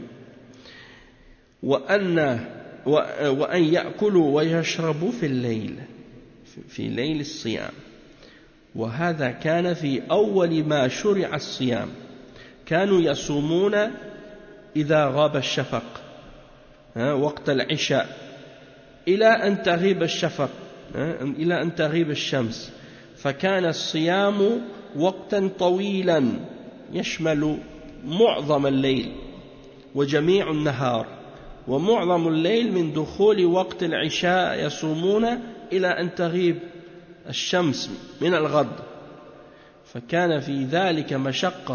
وأن وأن يأكلوا ويشربوا في الليل في ليل الصيام وهذا كان في أول ما شرع الصيام كانوا يصومون إذا غاب الشفق وقت العشاء إلى أن تغيب الشفق إلى أن تغيب الشمس فكان الصيام وقتا طويلا يشمل معظم الليل وجميع النهار ومعظم الليل من دخول وقت العشاء يصومون إلى أن تغيب الشمس من الغد فكان في ذلك مشقة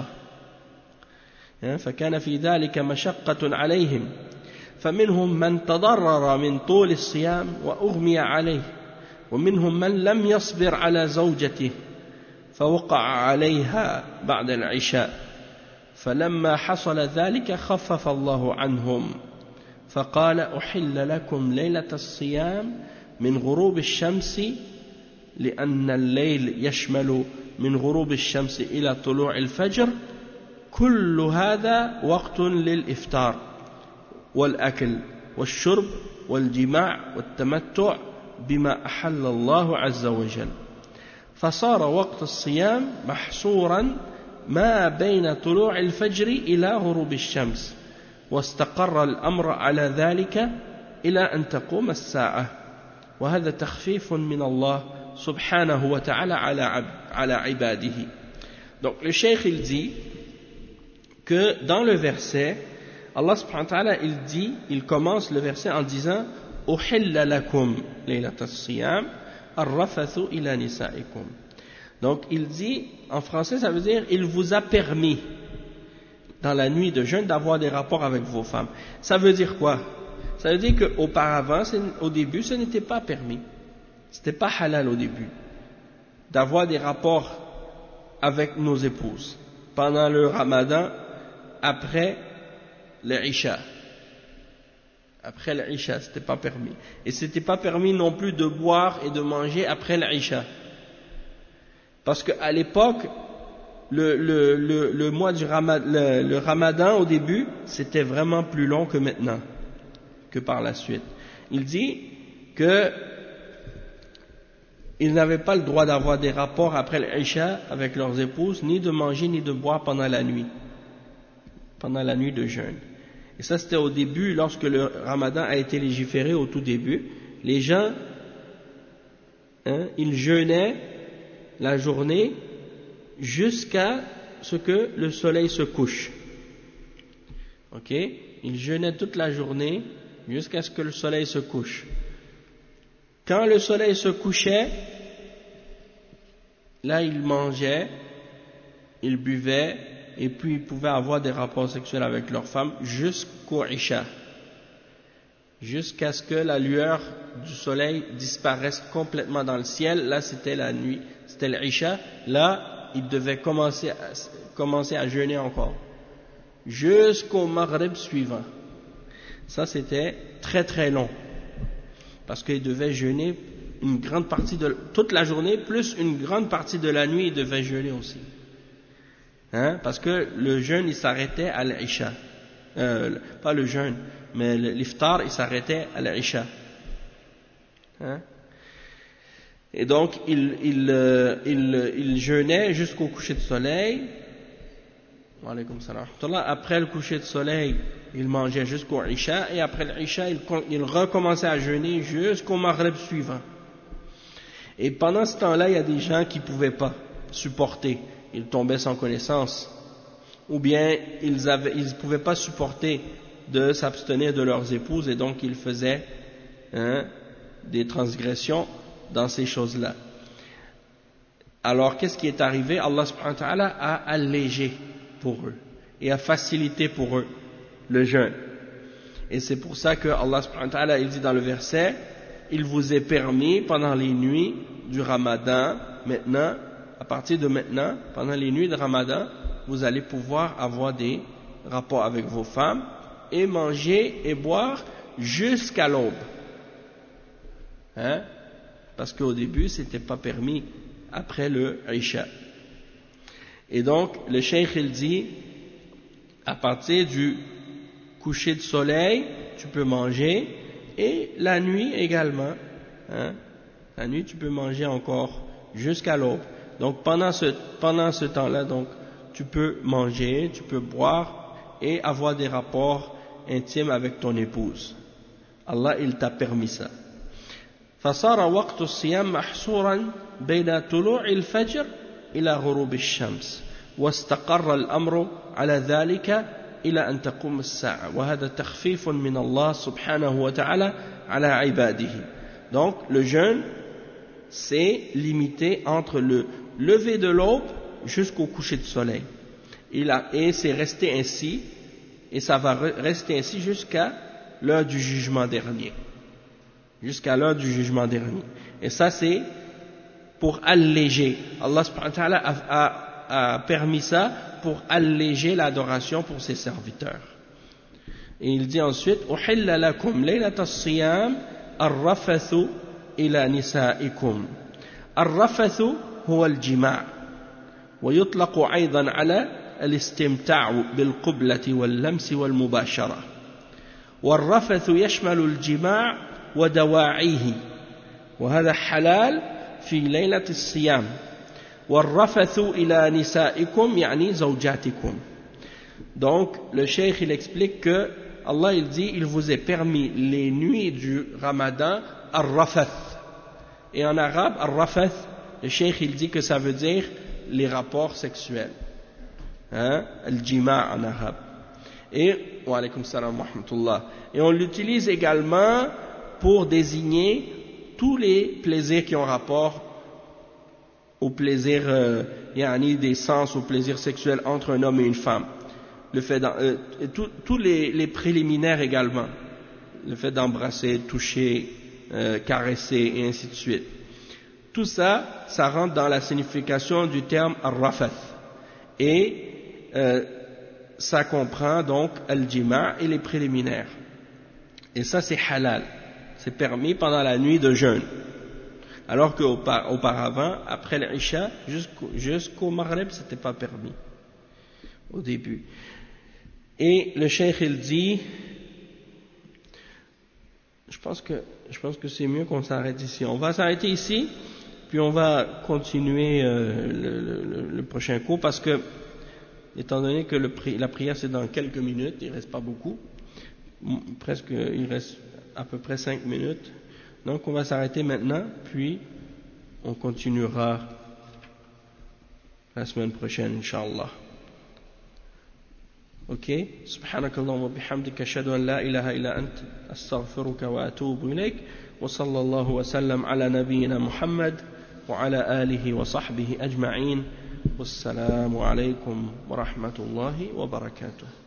فكان في ذلك مشقة عليهم فمنهم من تضرر من طول الصيام وأغمي عليه ومنهم من لم يصبر على زوجته فوقع عليها بعد العشاء فلما حصل ذلك خفف الله عنهم فقال أحل لكم ليلة الصيام من غروب الشمس لأن الليل يشمل من غروب الشمس إلى طلوع الفجر كل هذا وقت للإفطار والأكل والشرب والجماع والتمتع بما أحل الله عز وجل فصار وقت الصيام محصورا ما بين طلوع الفجر إلى غروب الشمس واستقر الأمر على ذلك إلى أن تقوم الساعة وهذا تخفيف من الله سبحانه وتعالى على عباده. Donc le cheikh il dit que dans le verset Allah subhanahu wa ta'ala il dit, il commence le verset en disant Uhilla lakum laylat as-siyam ar-rafathu ila nisaikum. Donc il dit, en français ça veut dire il vous a permis dans la nuit de jeûne d'avoir des rapports avec vos femmes. Ça veut dire quoi? Ça veut dire qu'auparavant, au début, ce n'était pas permis. C'était pas halal au début d'avoir des rapports avec nos épouses pendant le ramadan après le Isha. Après le Isha, c'était pas permis. Et c'était pas permis non plus de boire et de manger après le Isha. Parce qu'à l'époque, le, le, le, le mois du ramadan, le, le ramadan au début, c'était vraiment plus long que maintenant, que par la suite. Il dit que ils n'avaient pas le droit d'avoir des rapports après l'Isha avec leurs épouses, ni de manger ni de boire pendant la nuit, pendant la nuit de jeûne. Et ça c'était au début, lorsque le ramadan a été légiféré au tout début, les gens, hein, ils jeûnaient la journée jusqu'à ce que le soleil se couche. Ok? Ils jeûnaient toute la journée jusqu'à ce que le soleil se couche. Quand le soleil se couchait, là ils mangeaient, ils buvaient, et puis ils pouvaient avoir des rapports sexuels avec leurs femmes jusqu'au Isha, jusqu'à ce que la lueur du soleil disparaisse complètement dans le ciel. Là c'était la nuit, c'était l'Isha. Là ils devaient commencer à, commencer à jeûner encore jusqu'au Maghrib suivant. Ça c'était très très long, parce qu'ils devaient jeûner une grande partie de toute la journée, plus une grande partie de la nuit ils devaient jeûner aussi. Hein? Parce que le jeûne il s'arrêtait à l'Isha, euh, pas le jeûne, mais l'iftar il s'arrêtait à l'Isha. Hein? Et donc il, il, euh, il, il jeûnait jusqu'au coucher de soleil. Wa alaykoum salam. Après le coucher de soleil, il mangeait jusqu'au Isha, et après l'Isha, il, il recommençait à jeûner jusqu'au Maghrib suivant. Et pendant ce temps-là, il y a des gens qui ne pouvaient pas supporter. Ils tombaient sans connaissance. ou bien ils avaient, ils pouvaient pas supporter de s'abstenir de leurs épouses et donc ils faisaient hein, des transgressions dans ces choses-là. Alors qu'est-ce qui est arrivé? Allah subhanahu wa ta'ala a allégé pour eux et a facilité pour eux le jeûne. Et c'est pour ça que Allah subhanahu wa ta'ala il dit dans le verset, il vous est permis pendant les nuits du Ramadan, maintenant, à partir de maintenant, pendant les nuits de Ramadan, vous allez pouvoir avoir des rapports avec vos femmes et manger et boire jusqu'à l'aube. Hein? Parce qu'au début, c'était pas permis après le Isha. Et donc, le cheikh il dit, à partir du coucher de soleil, tu peux manger, et la nuit également. Hein? La nuit, tu peux manger encore jusqu'à l'aube. Donc, pendant ce, pendant ce temps-là, donc, tu peux manger, tu peux boire et avoir des rapports intimes avec ton épouse. Allah, il t'a permis ça. فصار وقت الصيام محصورا بين طلوع الفجر إلى غروب الشمس واستقر الأمر على ذلك إلى أن تقوم الساعة وهذا تخفيف من الله سبحانه وتعالى على عباده. Donc le jeûne c'est limité entre le lever de l'aube jusqu'au coucher de soleil. Il a, et c'est resté ainsi et ça va rester ainsi jusqu'à l'heure du jugement dernier. Jusqu'à l'heure du jugement dernier. Et ça c'est pour alléger. Allah subhanahu wa ta'ala a, a, a permis ça pour alléger l'adoration pour ses serviteurs. Et il dit ensuite أُحِلَّ لَكُمْ لَيْلَةَ الصِّيَامِ الرَّفَثُ إِلَى نِسَائِكُمْ. الرَّفَثُ هو الجماع ويطلق أيضا على الاستمتاع بالقبلة واللمس والمباشرة. والرفث يشمل الجماع ودواعيه وهذا حلال في ليلة الصيام. والرفث إلى نسائكم يعني زوجاتكم. Donc le cheikh il explique que Allah il dit il vous est permis les nuits du Ramadan ar-rafath. Et en arabe ar-rafath le cheikh il dit que ça veut dire les rapports sexuels. Hein? Al-jima' en arabe. Et wa alaykum salam wa rahmatullah. Et on l'utilise également pour désigner tous les plaisirs qui ont rapport au plaisir euh, yani des sens, au plaisir sexuel entre un homme et une femme. Le fait euh, tous les, les préliminaires également. Le fait d'embrasser, toucher, euh, caresser et ainsi de suite. Tout ça, ça rentre dans la signification du terme ar-rafath. Et euh, ça comprend donc al-jima' et les préliminaires. Et ça c'est halal. C'est permis pendant la nuit de jeûne. Alors qu'auparavant, après l'Isha, jusqu'au, jusqu'au Maghreb, c'était pas permis. Au début. Et le cheikh il dit, je pense que, je pense que c'est mieux qu'on s'arrête ici. On va s'arrêter ici, puis on va continuer euh, le, le, le prochain cours parce que, étant donné que le, la prière c'est dans quelques minutes, il reste pas beaucoup, presque, il reste à peu près cinq minutes. Donc on va s'arrêter maintenant, puis on continuera la semaine prochaine, Inch'Allah. Ok? Subhanakallahumma wa bihamdika ashhadu an la ilaha illa ant astaghfiruka wa atubu ilayk wa sallallahu wa sallam ala nabiyyina Muhammad wa ala alihi wa sahbihi ajma'in. Wassalamu alaykum wa rahmatullahi wa barakatuh.